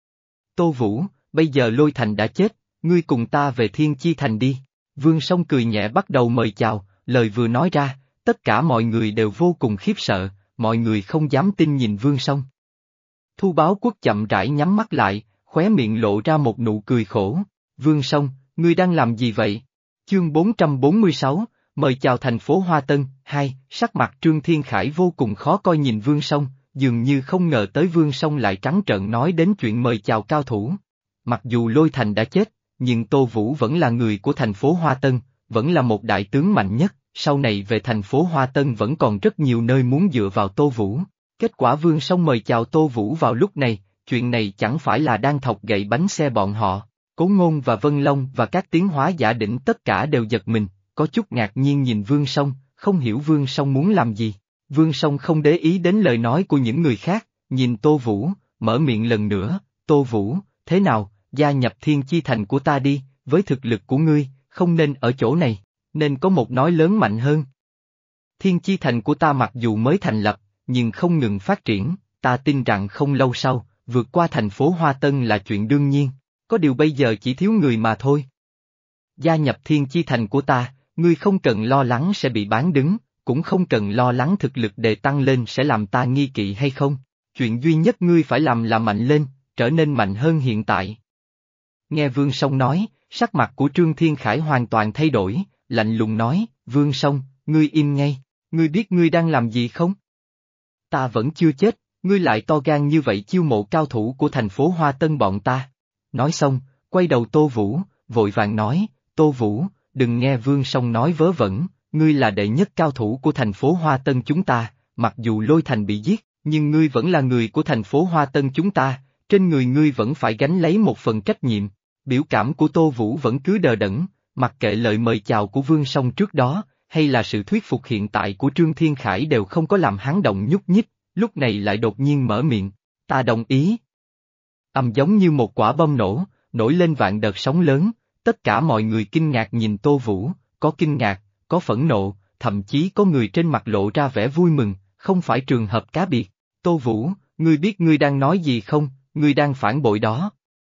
Tô Vũ, bây giờ Lôi Thành đã chết, ngươi cùng ta về Thiên Chi Thành đi. Vương Song cười nhẹ bắt đầu mời chào, lời vừa nói ra, tất cả mọi người đều vô cùng khiếp sợ, mọi người không dám tin nhìn Vương Song. Thu Báo Quốc chậm rãi nhắm mắt lại, khóe miệng lộ ra một nụ cười khổ. Vương Song, ngươi đang làm gì vậy? Chương bốn trăm bốn mươi sáu, mời chào thành phố Hoa Tân, hai, sắc mặt Trương Thiên Khải vô cùng khó coi nhìn Vương Song, dường như không ngờ tới Vương Song lại trắng trợn nói đến chuyện mời chào cao thủ. Mặc dù Lôi Thành đã chết, nhưng Tô Vũ vẫn là người của thành phố Hoa Tân, vẫn là một đại tướng mạnh nhất, sau này về thành phố Hoa Tân vẫn còn rất nhiều nơi muốn dựa vào Tô Vũ. Kết quả Vương Song mời chào Tô Vũ vào lúc này, chuyện này chẳng phải là đang thọc gậy bánh xe bọn họ. Cố Ngôn và Vân Long và các tiến hóa giả đỉnh tất cả đều giật mình, có chút ngạc nhiên nhìn Vương Song, không hiểu Vương Song muốn làm gì. Vương Song không để ý đến lời nói của những người khác, nhìn Tô Vũ, mở miệng lần nữa, Tô Vũ, thế nào, gia nhập Thiên Chi Thành của ta đi, với thực lực của ngươi, không nên ở chỗ này, nên có một nói lớn mạnh hơn. Thiên Chi Thành của ta mặc dù mới thành lập, nhưng không ngừng phát triển, ta tin rằng không lâu sau, vượt qua thành phố Hoa Tân là chuyện đương nhiên, có điều bây giờ chỉ thiếu người mà thôi. Gia nhập Thiên Chi Thành của ta, ngươi không cần lo lắng sẽ bị bán đứng, cũng không cần lo lắng thực lực đề tăng lên sẽ làm ta nghi kỵ hay không, chuyện duy nhất ngươi phải làm là mạnh lên, trở nên mạnh hơn hiện tại. Nghe Vương Song nói, sắc mặt của Trương Thiên Khải hoàn toàn thay đổi, lạnh lùng nói, Vương Song, ngươi im ngay, ngươi biết ngươi đang làm gì không? Ta vẫn chưa chết, ngươi lại to gan như vậy chiêu mộ cao thủ của thành phố Hoa Tân bọn ta. Nói xong, quay đầu Tô Vũ, vội vàng nói, Tô Vũ, đừng nghe Vương Song nói vớ vẩn, ngươi là đệ nhất cao thủ của thành phố Hoa Tân chúng ta, mặc dù Lôi Thành bị giết, nhưng ngươi vẫn là người của thành phố Hoa Tân chúng ta, trên người ngươi vẫn phải gánh lấy một phần trách nhiệm. Biểu cảm của Tô Vũ vẫn cứ đờ đẫn, mặc kệ lời mời chào của Vương Song trước đó, hay là sự thuyết phục hiện tại của Trương Thiên Khải đều không có làm hắn động nhúc nhích, lúc này lại đột nhiên mở miệng, ta đồng ý. Ầm giống như một quả bom nổ, nổi lên vạn đợt sóng lớn, tất cả mọi người kinh ngạc nhìn Tô Vũ, có kinh ngạc, có phẫn nộ, thậm chí có người trên mặt lộ ra vẻ vui mừng, không phải trường hợp cá biệt. Tô Vũ, ngươi biết ngươi đang nói gì không, ngươi đang phản bội đó.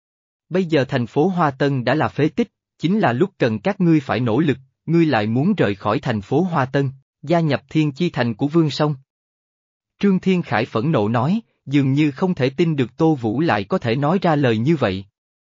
Bây giờ thành phố Hoa Tân đã là phế tích, chính là lúc cần các ngươi phải nỗ lực, ngươi lại muốn rời khỏi thành phố Hoa Tân, gia nhập Thiên Chi Thành của Vương Song. Trương Thiên Khải phẫn nộ nói, dường như không thể tin được Tô Vũ lại có thể nói ra lời như vậy.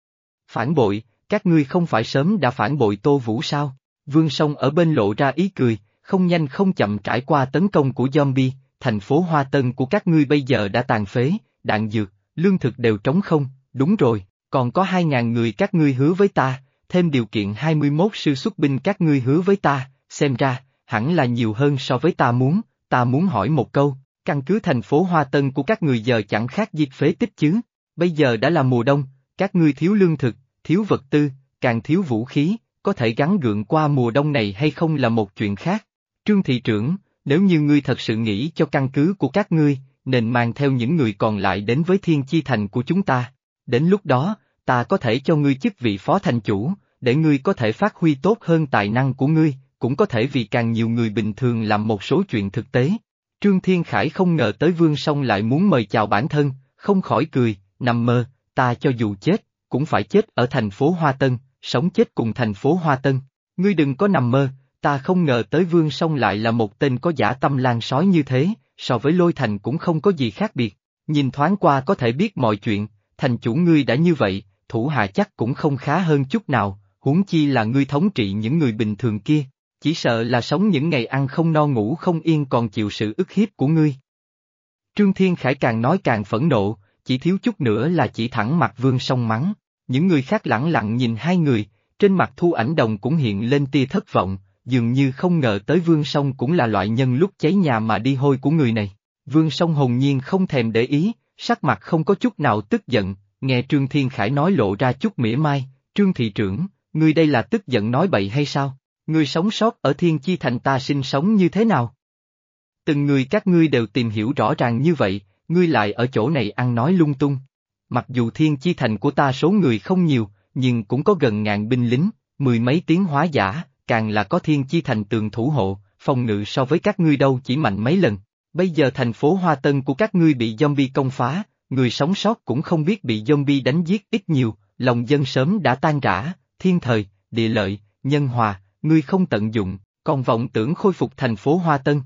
Phản bội, các ngươi không phải sớm đã phản bội Tô Vũ sao? Vương Song ở bên lộ ra ý cười, không nhanh không chậm trải qua tấn công của zombie, thành phố Hoa Tân của các ngươi bây giờ đã tàn phế, đạn dược, lương thực đều trống không, đúng rồi, còn có hai ngàn người các ngươi hứa với ta, thêm điều kiện hai mươi mốt sư xuất binh các ngươi hứa với ta, xem ra, hẳn là nhiều hơn so với ta muốn, ta muốn hỏi một câu, căn cứ thành phố Hoa Tân của các người giờ chẳng khác diệt phế tích chứ, bây giờ đã là mùa đông, các ngươi thiếu lương thực, thiếu vật tư, càng thiếu vũ khí, có thể gắng gượng qua mùa đông này hay không là một chuyện khác. Trương thị trưởng, nếu như ngươi thật sự nghĩ cho căn cứ của các ngươi, nên mang theo những người còn lại đến với Thiên Chi Thành của chúng ta. Đến lúc đó, ta có thể cho ngươi chức vị phó thành chủ, để ngươi có thể phát huy tốt hơn tài năng của ngươi, cũng có thể vì càng nhiều người bình thường làm một số chuyện thực tế. Trương Thiên Khải không ngờ tới Vương Song lại muốn mời chào bản thân, không khỏi cười, nằm mơ, ta cho dù chết, cũng phải chết ở thành phố Hoa Tân, sống chết cùng thành phố Hoa Tân. Ngươi đừng có nằm mơ, ta không ngờ tới Vương Song lại là một tên có dã tâm lan sói như thế, so với Lôi Thành cũng không có gì khác biệt. Nhìn thoáng qua có thể biết mọi chuyện, thành chủ ngươi đã như vậy, thủ hạ chắc cũng không khá hơn chút nào, huống chi là ngươi thống trị những người bình thường kia, chỉ sợ là sống những ngày ăn không no ngủ không yên còn chịu sự ức hiếp của ngươi. Trương Thiên Khải càng nói càng phẫn nộ, chỉ thiếu chút nữa là chỉ thẳng mặt Vương Song mắng. Những người khác lẳng lặng nhìn hai người, trên mặt Thu Ảnh Đồng cũng hiện lên tia thất vọng, dường như không ngờ tới Vương Song cũng là loại nhân lúc cháy nhà mà đi hôi của người này. Vương Song hồn nhiên không thèm để ý, sắc mặt không có chút nào tức giận, nghe Trương Thiên Khải nói lộ ra chút mỉa mai, Trương thị trưởng, ngươi đây là tức giận nói bậy hay sao? Ngươi sống sót ở Thiên Chi Thành ta sinh sống như thế nào? Từng người các ngươi đều tìm hiểu rõ ràng như vậy, ngươi lại ở chỗ này ăn nói lung tung. Mặc dù Thiên Chi Thành của ta số người không nhiều, nhưng cũng có gần ngàn binh lính, mười mấy tiến hóa giả, càng là có Thiên Chi Thành tường thủ hộ, phòng ngự so với các ngươi đâu chỉ mạnh mấy lần. Bây giờ thành phố Hoa Tân của các ngươi bị zombie công phá, người sống sót cũng không biết bị zombie đánh giết ít nhiều, lòng dân sớm đã tan rã, thiên thời, địa lợi, nhân hòa, ngươi không tận dụng, còn vọng tưởng khôi phục thành phố Hoa Tân.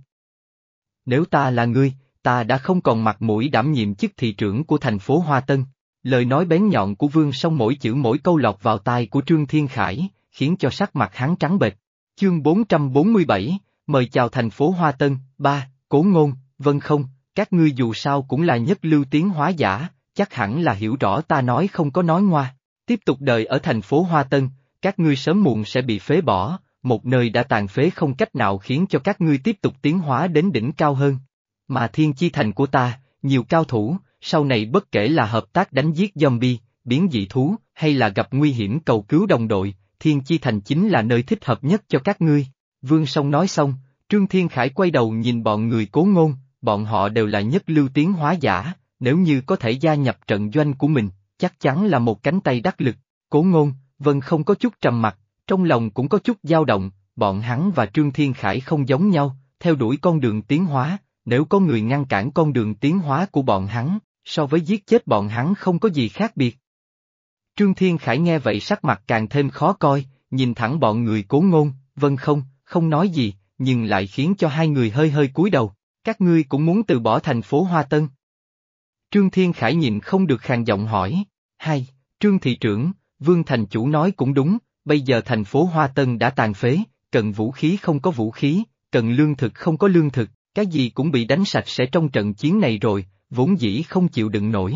Nếu ta là ngươi, ta đã không còn mặt mũi đảm nhiệm chức thị trưởng của thành phố Hoa Tân. Lời nói bén nhọn của Vương Song mỗi chữ mỗi câu lọt vào tai của Trương Thiên Khải, khiến cho sắc mặt hắn trắng bệch. Chương bốn trăm bốn mươi bảy, mời chào thành phố Hoa Tân, ba, Cố Ngôn, Vân Không, các ngươi dù sao cũng là nhất lưu tiến hóa giả, chắc hẳn là hiểu rõ ta nói không có nói ngoa. Tiếp tục đời ở thành phố Hoa Tân, các ngươi sớm muộn sẽ bị phế bỏ, một nơi đã tàn phế không cách nào khiến cho các ngươi tiếp tục tiến hóa đến đỉnh cao hơn. Mà Thiên Chi Thành của ta, nhiều cao thủ, sau này bất kể là hợp tác đánh giết zombie, biến dị thú, hay là gặp nguy hiểm cầu cứu đồng đội, Thiên Chi Thành chính là nơi thích hợp nhất cho các ngươi. Vương Song nói xong, Trương Thiên Khải quay đầu nhìn bọn người Cố Ngôn, bọn họ đều là nhất lưu tiến hóa giả, nếu như có thể gia nhập trận doanh của mình, chắc chắn là một cánh tay đắc lực. Cố Ngôn, Vân không có chút trầm mặc, trong lòng cũng có chút dao động, bọn hắn và Trương Thiên Khải không giống nhau, theo đuổi con đường tiến hóa, nếu có người ngăn cản con đường tiến hóa của bọn hắn, so với giết chết bọn hắn không có gì khác biệt. Trương Thiên Khải nghe vậy sắc mặt càng thêm khó coi, nhìn thẳng bọn người Cố Ngôn, Vân không, không nói gì, nhưng lại khiến cho hai người hơi hơi cúi đầu, các ngươi cũng muốn từ bỏ thành phố Hoa Tân. Trương Thiên Khải nhịn không được khàn giọng hỏi, hai, Trương thị trưởng, Vương thành chủ nói cũng đúng, bây giờ thành phố Hoa Tân đã tàn phế, cần vũ khí không có vũ khí, cần lương thực không có lương thực, cái gì cũng bị đánh sạch sẽ trong trận chiến này rồi, vốn dĩ không chịu đựng nổi.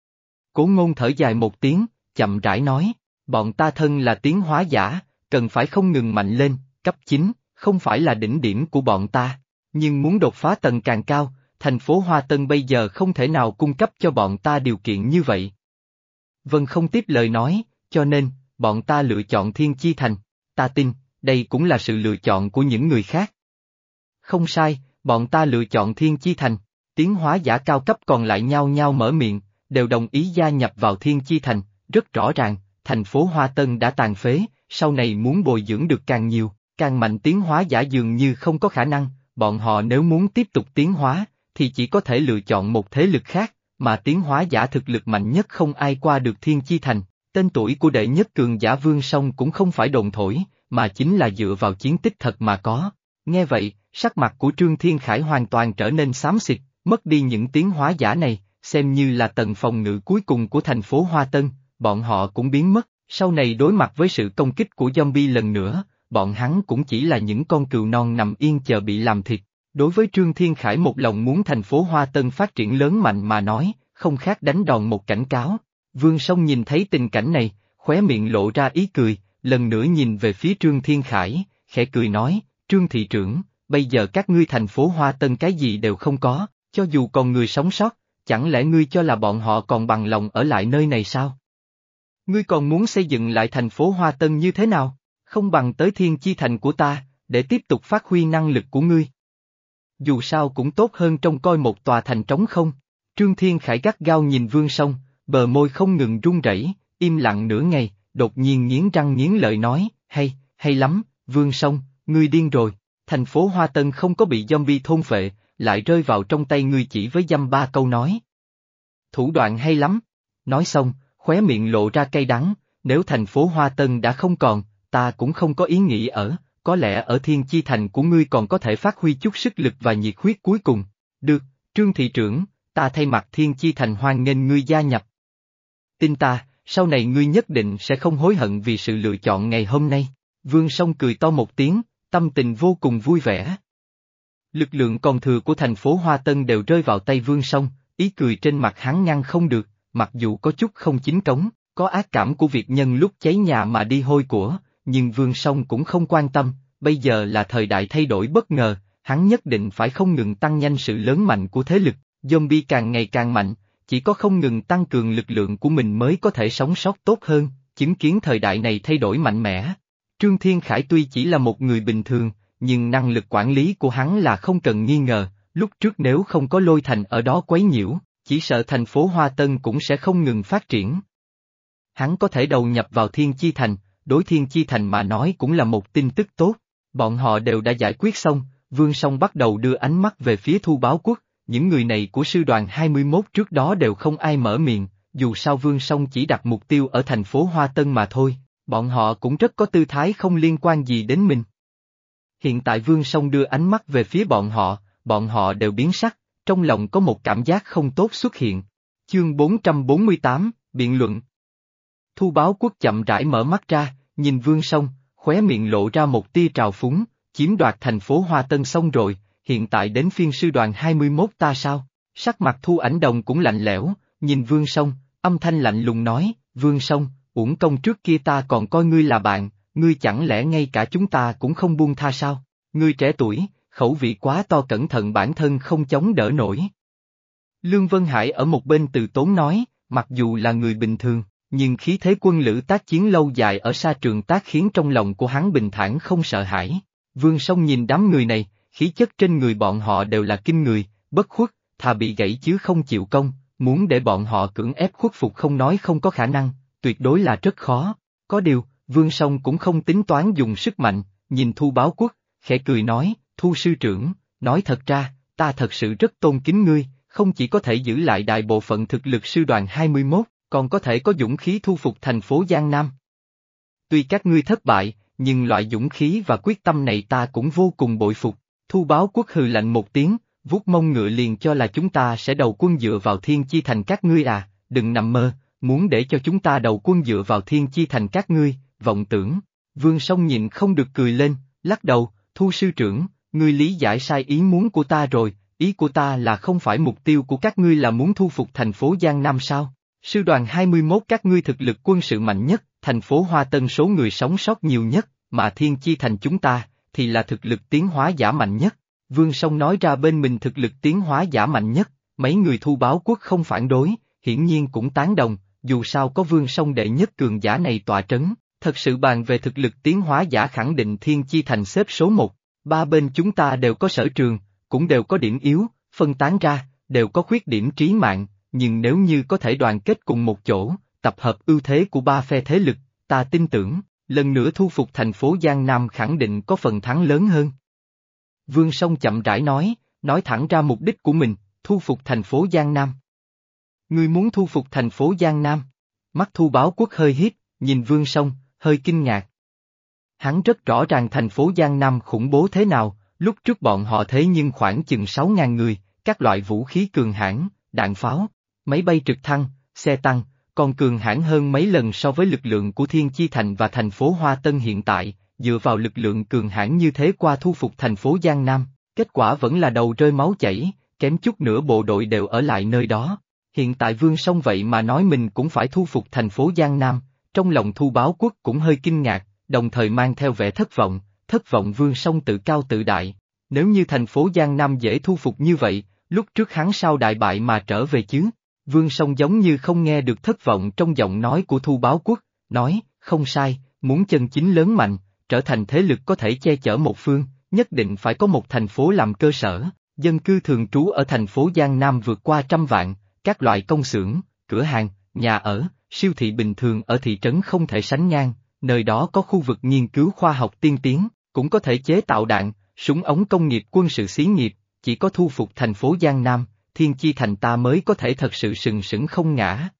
Cố Ngôn thở dài một tiếng, chậm rãi nói, bọn ta thân là tiến hóa giả, cần phải không ngừng mạnh lên, cấp chín, không phải là đỉnh điểm của bọn ta, nhưng muốn đột phá tầng càng cao, thành phố Hoa Tân bây giờ không thể nào cung cấp cho bọn ta điều kiện như vậy. Vân không tiếp lời nói, cho nên, bọn ta lựa chọn Thiên Chi Thành, ta tin, đây cũng là sự lựa chọn của những người khác. Không sai, bọn ta lựa chọn Thiên Chi Thành, tiến hóa giả cao cấp còn lại nhao nhao mở miệng, đều đồng ý gia nhập vào Thiên Chi Thành, rất rõ ràng, thành phố Hoa Tân đã tàn phế, sau này muốn bồi dưỡng được càng nhiều, càng mạnh tiến hóa giả dường như không có khả năng, bọn họ nếu muốn tiếp tục tiến hóa, thì chỉ có thể lựa chọn một thế lực khác, mà tiến hóa giả thực lực mạnh nhất không ai qua được Thiên Chi Thành, tên tuổi của đệ nhất cường giả Vương Song cũng không phải đồn thổi, mà chính là dựa vào chiến tích thật mà có. Nghe vậy, sắc mặt của Trương Thiên Khải hoàn toàn trở nên xám xịt, mất đi những tiến hóa giả này, xem như là tầng phòng ngự cuối cùng của thành phố Hoa Tân, bọn họ cũng biến mất, sau này đối mặt với sự công kích của zombie lần nữa, bọn hắn cũng chỉ là những con cừu non nằm yên chờ bị làm thịt. Đối với Trương Thiên Khải một lòng muốn thành phố Hoa Tân phát triển lớn mạnh mà nói, không khác đánh đòn một cảnh cáo. Vương Song nhìn thấy tình cảnh này, khóe miệng lộ ra ý cười, lần nữa nhìn về phía Trương Thiên Khải, khẽ cười nói, Trương thị trưởng, bây giờ các ngươi thành phố Hoa Tân cái gì đều không có, cho dù còn người sống sót, chẳng lẽ ngươi cho là bọn họ còn bằng lòng ở lại nơi này sao? Ngươi còn muốn xây dựng lại thành phố Hoa Tân như thế nào? Không bằng tới Thiên Chi Thành của ta, để tiếp tục phát huy năng lực của ngươi. Dù sao cũng tốt hơn trông coi một tòa thành trống không. Trương Thiên Khải gắt gao nhìn Vương Song, bờ môi không ngừng run rẩy, im lặng nửa ngày, đột nhiên nghiến răng nghiến lợi nói, hay, hay lắm, Vương Song, ngươi điên rồi, thành phố Hoa Tân không có bị zombie thôn phệ, lại rơi vào trong tay ngươi chỉ với dăm ba câu nói. Thủ đoạn hay lắm, nói xong, khóe miệng lộ ra cay đắng, nếu thành phố Hoa Tân đã không còn, ta cũng không có ý nghĩ ở, có lẽ ở Thiên Chi Thành của ngươi còn có thể phát huy chút sức lực và nhiệt huyết cuối cùng. Được, Trương thị trưởng, ta thay mặt Thiên Chi Thành hoan nghênh ngươi gia nhập. Tin ta, sau này ngươi nhất định sẽ không hối hận vì sự lựa chọn ngày hôm nay. Vương Song cười to một tiếng, tâm tình vô cùng vui vẻ. Lực lượng còn thừa của thành phố Hoa Tân đều rơi vào tay Vương Song, ý cười trên mặt hắn ngăn không được, mặc dù có chút không chính cống, có ác cảm của việc nhân lúc cháy nhà mà đi hôi của, nhưng Vương Song cũng không quan tâm, bây giờ là thời đại thay đổi bất ngờ, hắn nhất định phải không ngừng tăng nhanh sự lớn mạnh của thế lực, zombie càng ngày càng mạnh, chỉ có không ngừng tăng cường lực lượng của mình mới có thể sống sót tốt hơn, chứng kiến thời đại này thay đổi mạnh mẽ. Trương Thiên Khải tuy chỉ là một người bình thường, nhưng năng lực quản lý của hắn là không cần nghi ngờ, lúc trước nếu không có Lôi Thành ở đó quấy nhiễu, chỉ sợ thành phố Hoa Tân cũng sẽ không ngừng phát triển. Hắn có thể đầu nhập vào Thiên Chi Thành, đối Thiên Chi Thành mà nói cũng là một tin tức tốt, bọn họ đều đã giải quyết xong, Vương Song bắt đầu đưa ánh mắt về phía Thu Báo Quốc, những người này của sư đoàn hai mươi mốt trước đó đều không ai mở miệng, dù sao Vương Song chỉ đặt mục tiêu ở thành phố Hoa Tân mà thôi, bọn họ cũng rất có tư thái không liên quan gì đến mình. Hiện tại Vương Song đưa ánh mắt về phía bọn họ, bọn họ đều biến sắc, trong lòng có một cảm giác không tốt xuất hiện. Chương bốn trăm bốn mươi tám, Biện luận. Thu Báo Quốc chậm rãi mở mắt ra, nhìn Vương Song, khóe miệng lộ ra một tia trào phúng, chiếm đoạt thành phố Hoa Tân xong rồi, hiện tại đến phiên sư đoàn hai mươi mốt ta sao? Sắc mặt Thu Ảnh Đồng cũng lạnh lẽo, nhìn Vương Song, âm thanh lạnh lùng nói, Vương Song, uổng công trước kia ta còn coi ngươi là bạn, ngươi chẳng lẽ ngay cả chúng ta cũng không buông tha sao? Ngươi trẻ tuổi, khẩu vị quá to, cẩn thận bản thân không chống đỡ nổi. Lương Vân Hải ở một bên từ tốn nói, mặc dù là người bình thường, nhưng khí thế quân lữ tác chiến lâu dài ở sa trường tác khiến trong lòng của hắn bình thản không sợ hãi. Vương Song nhìn đám người này, khí chất trên người bọn họ đều là kinh người, bất khuất, thà bị gãy chứ không chịu công, muốn để bọn họ cưỡng ép khuất phục không nói không có khả năng, tuyệt đối là rất khó. Có điều, Vương Song cũng không tính toán dùng sức mạnh, nhìn Thu Báo Quốc, khẽ cười nói, Thu sư trưởng, nói thật ra, ta thật sự rất tôn kính ngươi, không chỉ có thể giữ lại đại bộ phận thực lực sư đoàn hai mươi mốt, còn có thể có dũng khí thu phục thành phố Giang Nam. Tuy các ngươi thất bại, nhưng loại dũng khí và quyết tâm này ta cũng vô cùng bội phục. Thu Báo Quốc hừ lạnh một tiếng, vuốt mông ngựa liền cho là chúng ta sẽ đầu quân dựa vào Thiên Chi Thành các ngươi à, đừng nằm mơ, muốn để cho chúng ta đầu quân dựa vào Thiên Chi Thành các ngươi, vọng tưởng. Vương Song nhịn không được cười lên, lắc đầu, Thu sư trưởng, ngươi lý giải sai ý muốn của ta rồi, ý của ta là không phải mục tiêu của các ngươi là muốn thu phục thành phố Giang Nam sao? Sư đoàn hai mươi mốt các ngươi thực lực quân sự mạnh nhất, thành phố Hoa Tân số người sống sót nhiều nhất, mà Thiên Chi Thành chúng ta, thì là thực lực tiến hóa giả mạnh nhất. Vương Song nói ra bên mình thực lực tiến hóa giả mạnh nhất, mấy người Thu Báo Quốc không phản đối, hiển nhiên cũng tán đồng, dù sao có Vương Song đệ nhất cường giả này tọa trấn, thật sự bàn về thực lực tiến hóa giả khẳng định Thiên Chi Thành xếp số một, ba bên chúng ta đều có sở trường, cũng đều có điểm yếu, phân tán ra, đều có khuyết điểm trí mạng, nhưng nếu như có thể đoàn kết cùng một chỗ, tập hợp ưu thế của ba phe thế lực, ta tin tưởng, lần nữa thu phục thành phố Giang Nam khẳng định có phần thắng lớn hơn. Vương Song chậm rãi nói, nói thẳng ra mục đích của mình, thu phục thành phố Giang Nam. Ngươi muốn thu phục thành phố Giang Nam? Mắt Thu Báo Quốc hơi hiếp, nhìn Vương Song, hơi kinh ngạc. Hắn rất rõ ràng thành phố Giang Nam khủng bố thế nào, lúc trước bọn họ thế nhưng khoảng chừng sáu ngàn người, các loại vũ khí cường hãn, đạn pháo, máy bay trực thăng, xe tăng, còn cường hãn hơn mấy lần so với lực lượng của Thiên Chi Thành và thành phố Hoa Tân hiện tại, dựa vào lực lượng cường hãn như thế qua thu phục thành phố Giang Nam, kết quả vẫn là đầu rơi máu chảy, kém chút nữa bộ đội đều ở lại nơi đó. Hiện tại Vương Song vậy mà nói mình cũng phải thu phục thành phố Giang Nam, trong lòng Thu Báo Quốc cũng hơi kinh ngạc, đồng thời mang theo vẻ thất vọng, thất vọng Vương Song tự cao tự đại. Nếu như thành phố Giang Nam dễ thu phục như vậy, lúc trước hắn sao đại bại mà trở về chứ? Vương Song giống như không nghe được thất vọng trong giọng nói của Thu Báo Quốc, nói, không sai, muốn chân chính lớn mạnh, trở thành thế lực có thể che chở một phương, nhất định phải có một thành phố làm cơ sở, dân cư thường trú ở thành phố Giang Nam vượt qua trăm vạn, các loại công xưởng, cửa hàng, nhà ở, siêu thị bình thường ở thị trấn không thể sánh ngang, nơi đó có khu vực nghiên cứu khoa học tiên tiến, cũng có thể chế tạo đạn, súng ống công nghiệp quân sự xí nghiệp, chỉ có thu phục thành phố Giang Nam, Thiên Chi Thành ta mới có thể thật sự sừng sững không ngã.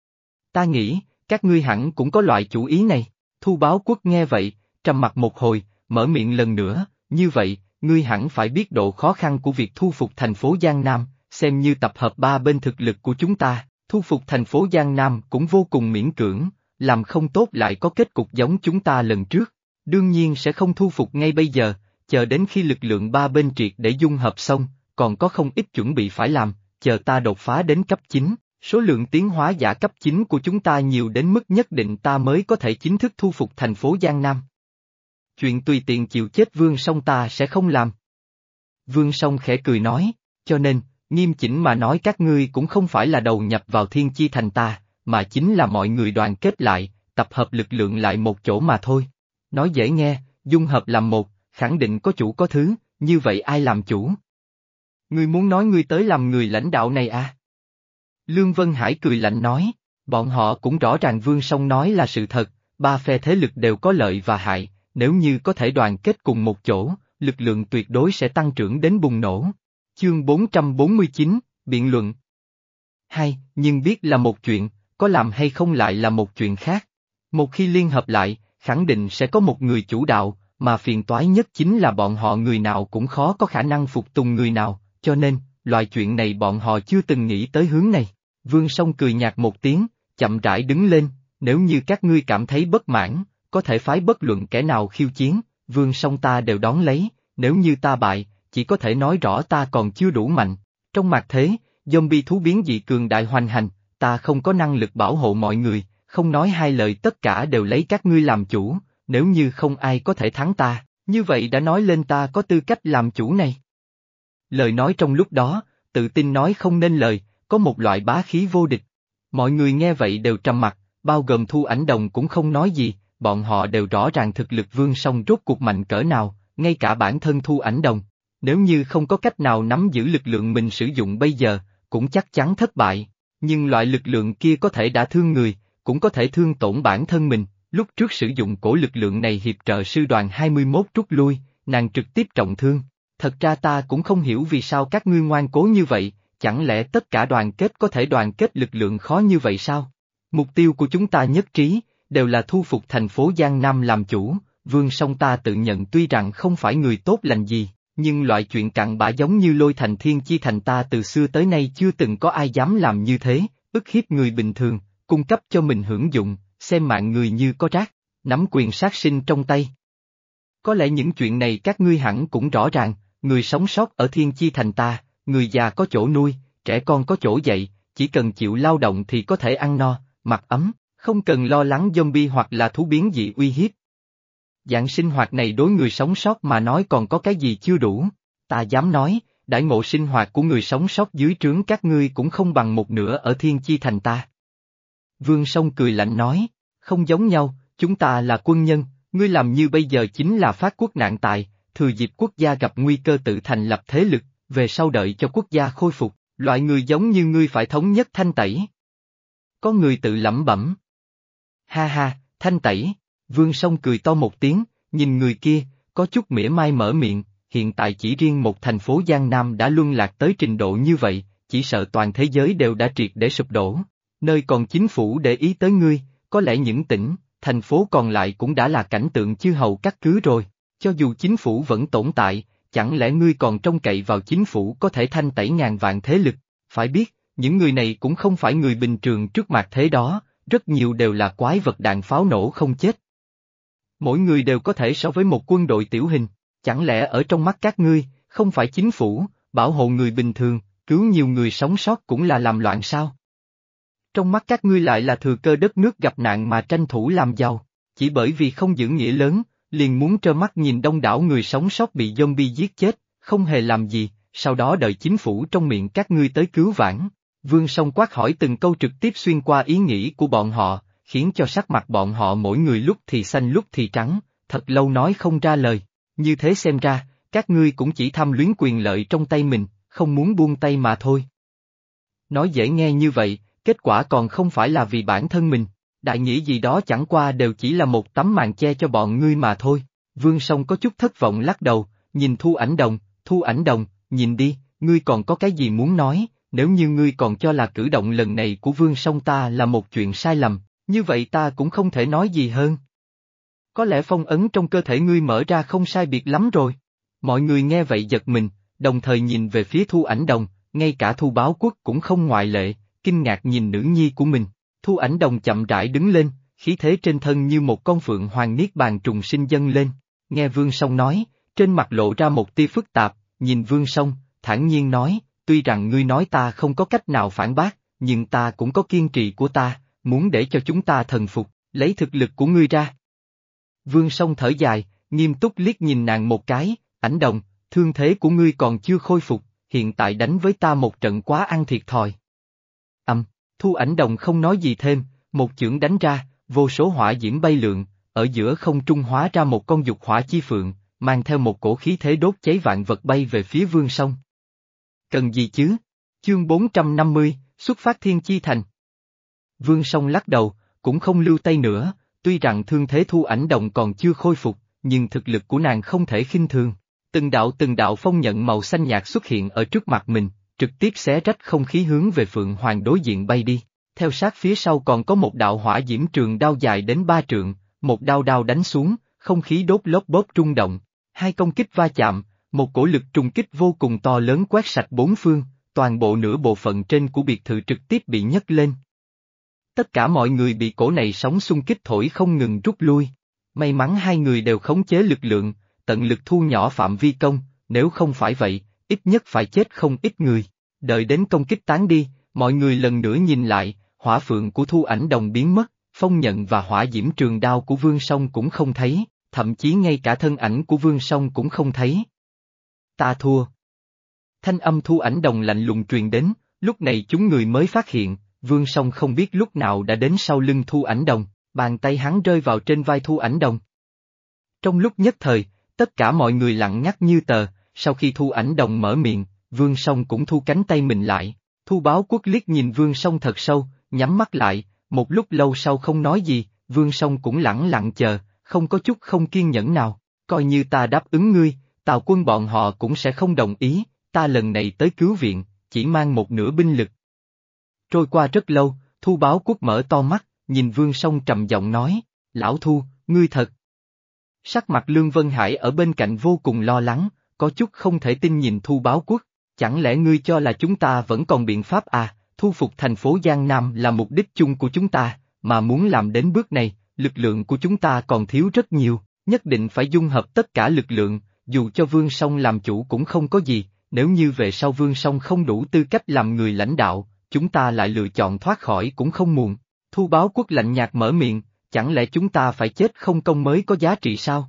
Ta nghĩ, các ngươi hẳn cũng có loại chủ ý này. Thu Báo Quốc nghe vậy, trầm mặt một hồi, mở miệng lần nữa, như vậy, ngươi hẳn phải biết độ khó khăn của việc thu phục thành phố Giang Nam, xem như tập hợp ba bên thực lực của chúng ta, thu phục thành phố Giang Nam cũng vô cùng miễn cưỡng, làm không tốt lại có kết cục giống chúng ta lần trước, đương nhiên sẽ không thu phục ngay bây giờ, chờ đến khi lực lượng ba bên triệt để dung hợp xong, còn có không ít chuẩn bị phải làm, chờ ta đột phá đến cấp chín, số lượng tiến hóa giả cấp chín của chúng ta nhiều đến mức nhất định ta mới có thể chính thức thu phục thành phố Giang Nam. Chuyện tùy tiện chịu chết Vương Song ta sẽ không làm. Vương Song khẽ cười nói, cho nên, nghiêm chỉnh mà nói các ngươi cũng không phải là đầu nhập vào Thiên Chi Thành ta, mà chính là mọi người đoàn kết lại, tập hợp lực lượng lại một chỗ mà thôi. Nói dễ nghe, dung hợp làm một, khẳng định có chủ có thứ, như vậy ai làm chủ? Ngươi muốn nói ngươi tới làm người lãnh đạo này à? Lương Vân Hải cười lạnh nói, bọn họ cũng rõ ràng Vương Song nói là sự thật, ba phe thế lực đều có lợi và hại, nếu như có thể đoàn kết cùng một chỗ, lực lượng tuyệt đối sẽ tăng trưởng đến bùng nổ. Chương bốn trăm bốn mươi chín, Biện luận. Hay, nhưng biết là một chuyện, có làm hay không lại là một chuyện khác. Một khi liên hợp lại, khẳng định sẽ có một người chủ đạo, mà phiền toái nhất chính là bọn họ người nào cũng khó có khả năng phục tùng người nào, cho nên, loại chuyện này bọn họ chưa từng nghĩ tới hướng này. Vương Song cười nhạt một tiếng, chậm rãi đứng lên, nếu như các ngươi cảm thấy bất mãn, có thể phái bất luận kẻ nào khiêu chiến, Vương Song ta đều đón lấy, nếu như ta bại, chỉ có thể nói rõ ta còn chưa đủ mạnh. Trong mặt thế, zombie thú biến dị cường đại hoành hành, ta không có năng lực bảo hộ mọi người, không nói hai lời tất cả đều lấy các ngươi làm chủ, nếu như không ai có thể thắng ta, như vậy đã nói lên ta có tư cách làm chủ này. Lời nói trong lúc đó, tự tin nói không nên lời, có một loại bá khí vô địch. Mọi người nghe vậy đều trầm mặc, bao gồm Thu Ảnh Đồng cũng không nói gì, bọn họ đều rõ ràng thực lực Vương Song rốt cuộc mạnh cỡ nào, ngay cả bản thân Thu Ảnh Đồng. Nếu như không có cách nào nắm giữ lực lượng mình sử dụng bây giờ, cũng chắc chắn thất bại, nhưng loại lực lượng kia có thể đả thương người, cũng có thể thương tổn bản thân mình. Lúc trước sử dụng cổ lực lượng này hiệp trợ sư đoàn hai mươi mốt rút lui, nàng trực tiếp trọng thương. Thật ra ta cũng không hiểu vì sao các ngươi ngoan cố như vậy, chẳng lẽ tất cả đoàn kết có thể đoàn kết lực lượng khó như vậy sao? Mục tiêu của chúng ta nhất trí, đều là thu phục thành phố Giang Nam làm chủ, Vương Song ta tự nhận tuy rằng không phải người tốt lành gì, nhưng loại chuyện cặn bã giống như Lôi Thành Thiên Chi Thành ta từ xưa tới nay chưa từng có ai dám làm như thế, ức hiếp người bình thường, cung cấp cho mình hưởng dụng, xem mạng người như có rác, nắm quyền sát sinh trong tay. Có lẽ những chuyện này các ngươi hẳn cũng rõ ràng, người sống sót ở Thiên Chi Thành ta, người già có chỗ nuôi, trẻ con có chỗ dạy, chỉ cần chịu lao động thì có thể ăn no, mặc ấm, không cần lo lắng zombie hoặc là thú biến dị uy hiếp. Dạng sinh hoạt này đối người sống sót mà nói còn có cái gì chưa đủ, ta dám nói, đãi ngộ sinh hoạt của người sống sót dưới trướng các ngươi cũng không bằng một nửa ở Thiên Chi Thành ta. Vương Song cười lạnh nói, không giống nhau, chúng ta là quân nhân, ngươi làm như bây giờ chính là phát quốc nạn tại, thừa dịp quốc gia gặp nguy cơ tự thành lập thế lực, về sau đợi cho quốc gia khôi phục, loại người giống như ngươi phải thống nhất thanh tẩy. Có người tự lẩm bẩm. Ha ha, thanh tẩy, Vương Song cười to một tiếng, nhìn người kia, có chút mỉa mai mở miệng, hiện tại chỉ riêng một thành phố Giang Nam đã luân lạc tới trình độ như vậy, chỉ sợ toàn thế giới đều đã triệt để sụp đổ, nơi còn chính phủ để ý tới ngươi, có lẽ những tỉnh, thành phố còn lại cũng đã là cảnh tượng chư hầu cắt cứ rồi, cho dù chính phủ vẫn tồn tại, chẳng lẽ ngươi còn trông cậy vào chính phủ có thể thanh tẩy ngàn vạn thế lực, phải biết, những người này cũng không phải người bình thường trước mặt thế đó, rất nhiều đều là quái vật đạn pháo nổ không chết. Mỗi người đều có thể so với một quân đội tiểu hình, chẳng lẽ ở trong mắt các ngươi, không phải chính phủ, bảo hộ người bình thường, cứu nhiều người sống sót cũng là làm loạn sao? Trong mắt các ngươi lại là thừa cơ đất nước gặp nạn mà tranh thủ làm giàu, chỉ bởi vì không giữ nghĩa lớn, liền muốn trơ mắt nhìn đông đảo người sống sót bị zombie giết chết, không hề làm gì, sau đó đợi chính phủ trong miệng các ngươi tới cứu vãn. Vương Song quát hỏi từng câu trực tiếp xuyên qua ý nghĩ của bọn họ, khiến cho sắc mặt bọn họ mỗi người lúc thì xanh lúc thì trắng, thật lâu nói không ra lời, như thế xem ra, các ngươi cũng chỉ tham luyến quyền lợi trong tay mình, không muốn buông tay mà thôi. Nói dễ nghe như vậy, kết quả còn không phải là vì bản thân mình, đại nghĩa gì đó chẳng qua đều chỉ là một tấm màn che cho bọn ngươi mà thôi. Vương Song có chút thất vọng lắc đầu, nhìn Thu Ảnh Đồng, Thu Ảnh Đồng, nhìn đi, ngươi còn có cái gì muốn nói, nếu như ngươi còn cho là cử động lần này của Vương Song ta là một chuyện sai lầm, như vậy ta cũng không thể nói gì hơn. Có lẽ phong ấn trong cơ thể ngươi mở ra không sai biệt lắm rồi. Mọi người nghe vậy giật mình, đồng thời nhìn về phía Thu Ảnh Đồng, ngay cả Thu Báo Quốc cũng không ngoại lệ, kinh ngạc nhìn nữ nhi của mình. Thu Ảnh Đồng chậm rãi đứng lên, khí thế trên thân như một con phượng hoàng niết bàn trùng sinh dâng lên. Nghe Vương Song nói, trên mặt lộ ra một tia phức tạp, nhìn Vương Song, thản nhiên nói, tuy rằng ngươi nói ta không có cách nào phản bác, nhưng ta cũng có kiên trì của ta, muốn để cho chúng ta thần phục, lấy thực lực của ngươi ra. Vương Song thở dài, nghiêm túc liếc nhìn nàng một cái, Ảnh Đồng, thương thế của ngươi còn chưa khôi phục, hiện tại đánh với ta một trận quá ăn thiệt thòi. Âm, Thu Ảnh Đồng không nói gì thêm, một chưởng đánh ra, vô số hỏa diễm bay lượn, ở giữa không trung hóa ra một con dục hỏa chi phượng, mang theo một cổ khí thế đốt cháy vạn vật bay về phía Vương Song. Cần gì chứ? Chương bốn trăm năm mươi, xuất phát Thiên Chi Thành. Vương Song lắc đầu, cũng không lưu tay nữa, tuy rằng thương thế Thu Ảnh Đồng còn chưa khôi phục, nhưng thực lực của nàng không thể khinh thường. Từng đạo từng đạo phong nhận màu xanh nhạt xuất hiện ở trước mặt mình, trực tiếp xé rách không khí hướng về Phượng Hoàng đối diện bay đi. Theo sát phía sau còn có một đạo hỏa diễm trường đao dài đến ba trượng, một đao đao đánh xuống, không khí đốt lốp bốp rung động. Hai công kích va chạm, một cổ lực trùng kích vô cùng to lớn quét sạch bốn phương, toàn bộ nửa bộ phận trên của biệt thự trực tiếp bị nhấc lên. Tất cả mọi người bị cổ này sóng xung kích thổi không ngừng rút lui. May mắn hai người đều khống chế lực lượng, tận lực thu nhỏ phạm vi công, nếu không phải vậy, ít nhất phải chết không ít người. Đợi đến công kích tán đi, mọi người lần nữa nhìn lại, hỏa phượng của Thu Ảnh Đồng biến mất, phong nhận và hỏa diễm trường đao của Vương Song cũng không thấy, thậm chí ngay cả thân ảnh của Vương Song cũng không thấy. Ta thua. Thanh âm Thu Ảnh Đồng lạnh lùng truyền đến, lúc này chúng người mới phát hiện, Vương Song không biết lúc nào đã đến sau lưng Thu Ảnh Đồng, bàn tay hắn rơi vào trên vai Thu Ảnh Đồng. Trong lúc nhất thời, tất cả mọi người lặng ngắt như tờ, sau khi Thu Ảnh Đồng mở miệng, Vương Song cũng thu cánh tay mình lại. Thu Báo Quốc liếc nhìn Vương Song thật sâu, nhắm mắt lại, một lúc lâu sau không nói gì, Vương Song cũng lẳng lặng chờ, không có chút không kiên nhẫn nào. Coi như ta đáp ứng ngươi, Tào quân bọn họ cũng sẽ không đồng ý, ta lần này tới cứu viện, chỉ mang một nửa binh lực. Trôi qua rất lâu, Thu Báo Quốc mở to mắt, nhìn Vương Song trầm giọng nói, Lão Thu, ngươi thật. Sắc mặt Lương Vân Hải ở bên cạnh vô cùng lo lắng, có chút không thể tin nhìn Thu Báo Quốc, chẳng lẽ ngươi cho là chúng ta vẫn còn biện pháp à, thu phục thành phố Giang Nam là mục đích chung của chúng ta, mà muốn làm đến bước này, lực lượng của chúng ta còn thiếu rất nhiều, nhất định phải dung hợp tất cả lực lượng, dù cho Vương Song làm chủ cũng không có gì, nếu như về sau Vương Song không đủ tư cách làm người lãnh đạo, chúng ta lại lựa chọn thoát khỏi cũng không muộn. Thu Báo Quốc lạnh nhạt mở miệng, chẳng lẽ chúng ta phải chết không công mới có giá trị sao?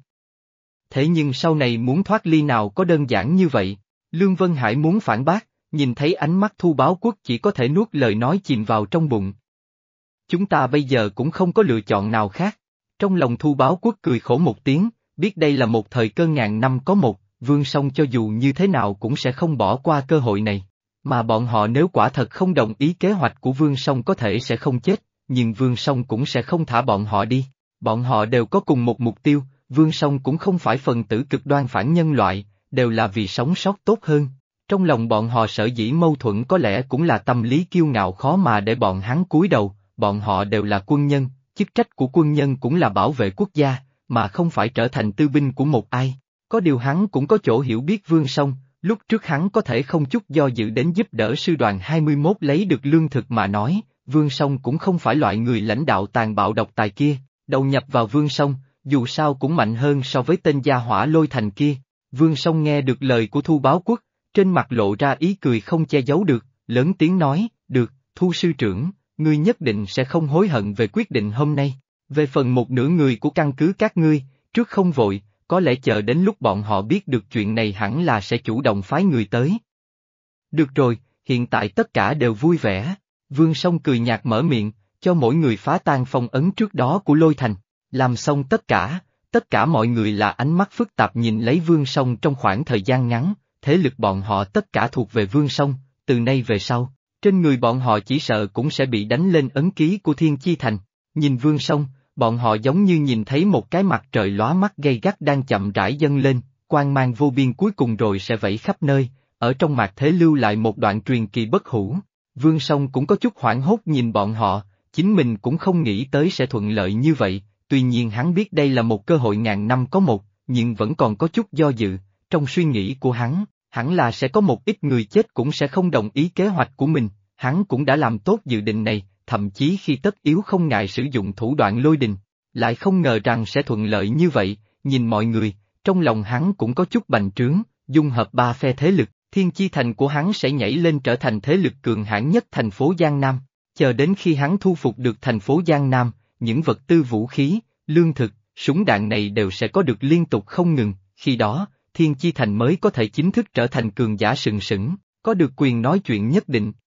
Thế nhưng sau này muốn thoát ly nào có đơn giản như vậy? Lương Vân Hải muốn phản bác, nhìn thấy ánh mắt Thu Báo Quốc chỉ có thể nuốt lời nói chìm vào trong bụng. Chúng ta bây giờ cũng không có lựa chọn nào khác. Trong lòng Thu Báo Quốc cười khổ một tiếng, biết đây là một thời cơ ngàn năm có một, Vương Song cho dù như thế nào cũng sẽ không bỏ qua cơ hội này. Mà bọn họ nếu quả thật không đồng ý kế hoạch của Vương Song có thể sẽ không chết, nhưng Vương Song cũng sẽ không thả bọn họ đi. Bọn họ đều có cùng một mục tiêu, Vương Song cũng không phải phần tử cực đoan phản nhân loại, đều là vì sống sót tốt hơn. Trong lòng bọn họ sở dĩ mâu thuẫn có lẽ cũng là tâm lý kiêu ngạo khó mà để bọn hắn cúi đầu, bọn họ đều là quân nhân, chức trách của quân nhân cũng là bảo vệ quốc gia, mà không phải trở thành tư binh của một ai. Có điều hắn cũng có chỗ hiểu biết Vương Song, lúc trước hắn có thể không chút do dự đến giúp đỡ sư đoàn hai mươi mốt lấy được lương thực mà nói, Vương Song cũng không phải loại người lãnh đạo tàn bạo độc tài kia, đầu nhập vào Vương Song, dù sao cũng mạnh hơn so với tên gia hỏa Lôi Thành kia. Vương Song nghe được lời của Thu Báo Quốc, trên mặt lộ ra ý cười không che giấu được, lớn tiếng nói, được, Thu sư trưởng, ngươi nhất định sẽ không hối hận về quyết định hôm nay. Về phần một nửa người của căn cứ các ngươi, trước không vội, có lẽ chờ đến lúc bọn họ biết được chuyện này hẳn là sẽ chủ động phái người tới. Được rồi, hiện tại tất cả đều vui vẻ. Vương Song cười nhạt mở miệng, cho mỗi người phá tan phong ấn trước đó của Lôi Thành. Làm xong tất cả, tất cả mọi người là ánh mắt phức tạp nhìn lấy Vương Song trong khoảng thời gian ngắn, thế lực bọn họ tất cả thuộc về Vương Song, từ nay về sau, trên người bọn họ chỉ sợ cũng sẽ bị đánh lên ấn ký của Thiên Chi Thành. Nhìn Vương Song, bọn họ giống như nhìn thấy một cái mặt trời lóa mắt gay gắt đang chậm rãi dâng lên, quang mang vô biên cuối cùng rồi sẽ vẫy khắp nơi, ở trong mạc thế lưu lại một đoạn truyền kỳ bất hủ. Vương Song cũng có chút hoảng hốt nhìn bọn họ, chính mình cũng không nghĩ tới sẽ thuận lợi như vậy, tuy nhiên hắn biết đây là một cơ hội ngàn năm có một, nhưng vẫn còn có chút do dự, trong suy nghĩ của hắn, hẳn là sẽ có một ít người chết cũng sẽ không đồng ý kế hoạch của mình, hắn cũng đã làm tốt dự định này, thậm chí khi tất yếu không ngại sử dụng thủ đoạn lôi đình, lại không ngờ rằng sẽ thuận lợi như vậy, nhìn mọi người, trong lòng hắn cũng có chút bành trướng, dung hợp ba phe thế lực, Thiên Chi Thành của hắn sẽ nhảy lên trở thành thế lực cường hãn nhất thành phố Giang Nam, chờ đến khi hắn thu phục được thành phố Giang Nam, những vật tư vũ khí, lương thực, súng đạn này đều sẽ có được liên tục không ngừng, khi đó, Thiên Chi Thành mới có thể chính thức trở thành cường giả sừng sững, có được quyền nói chuyện nhất định.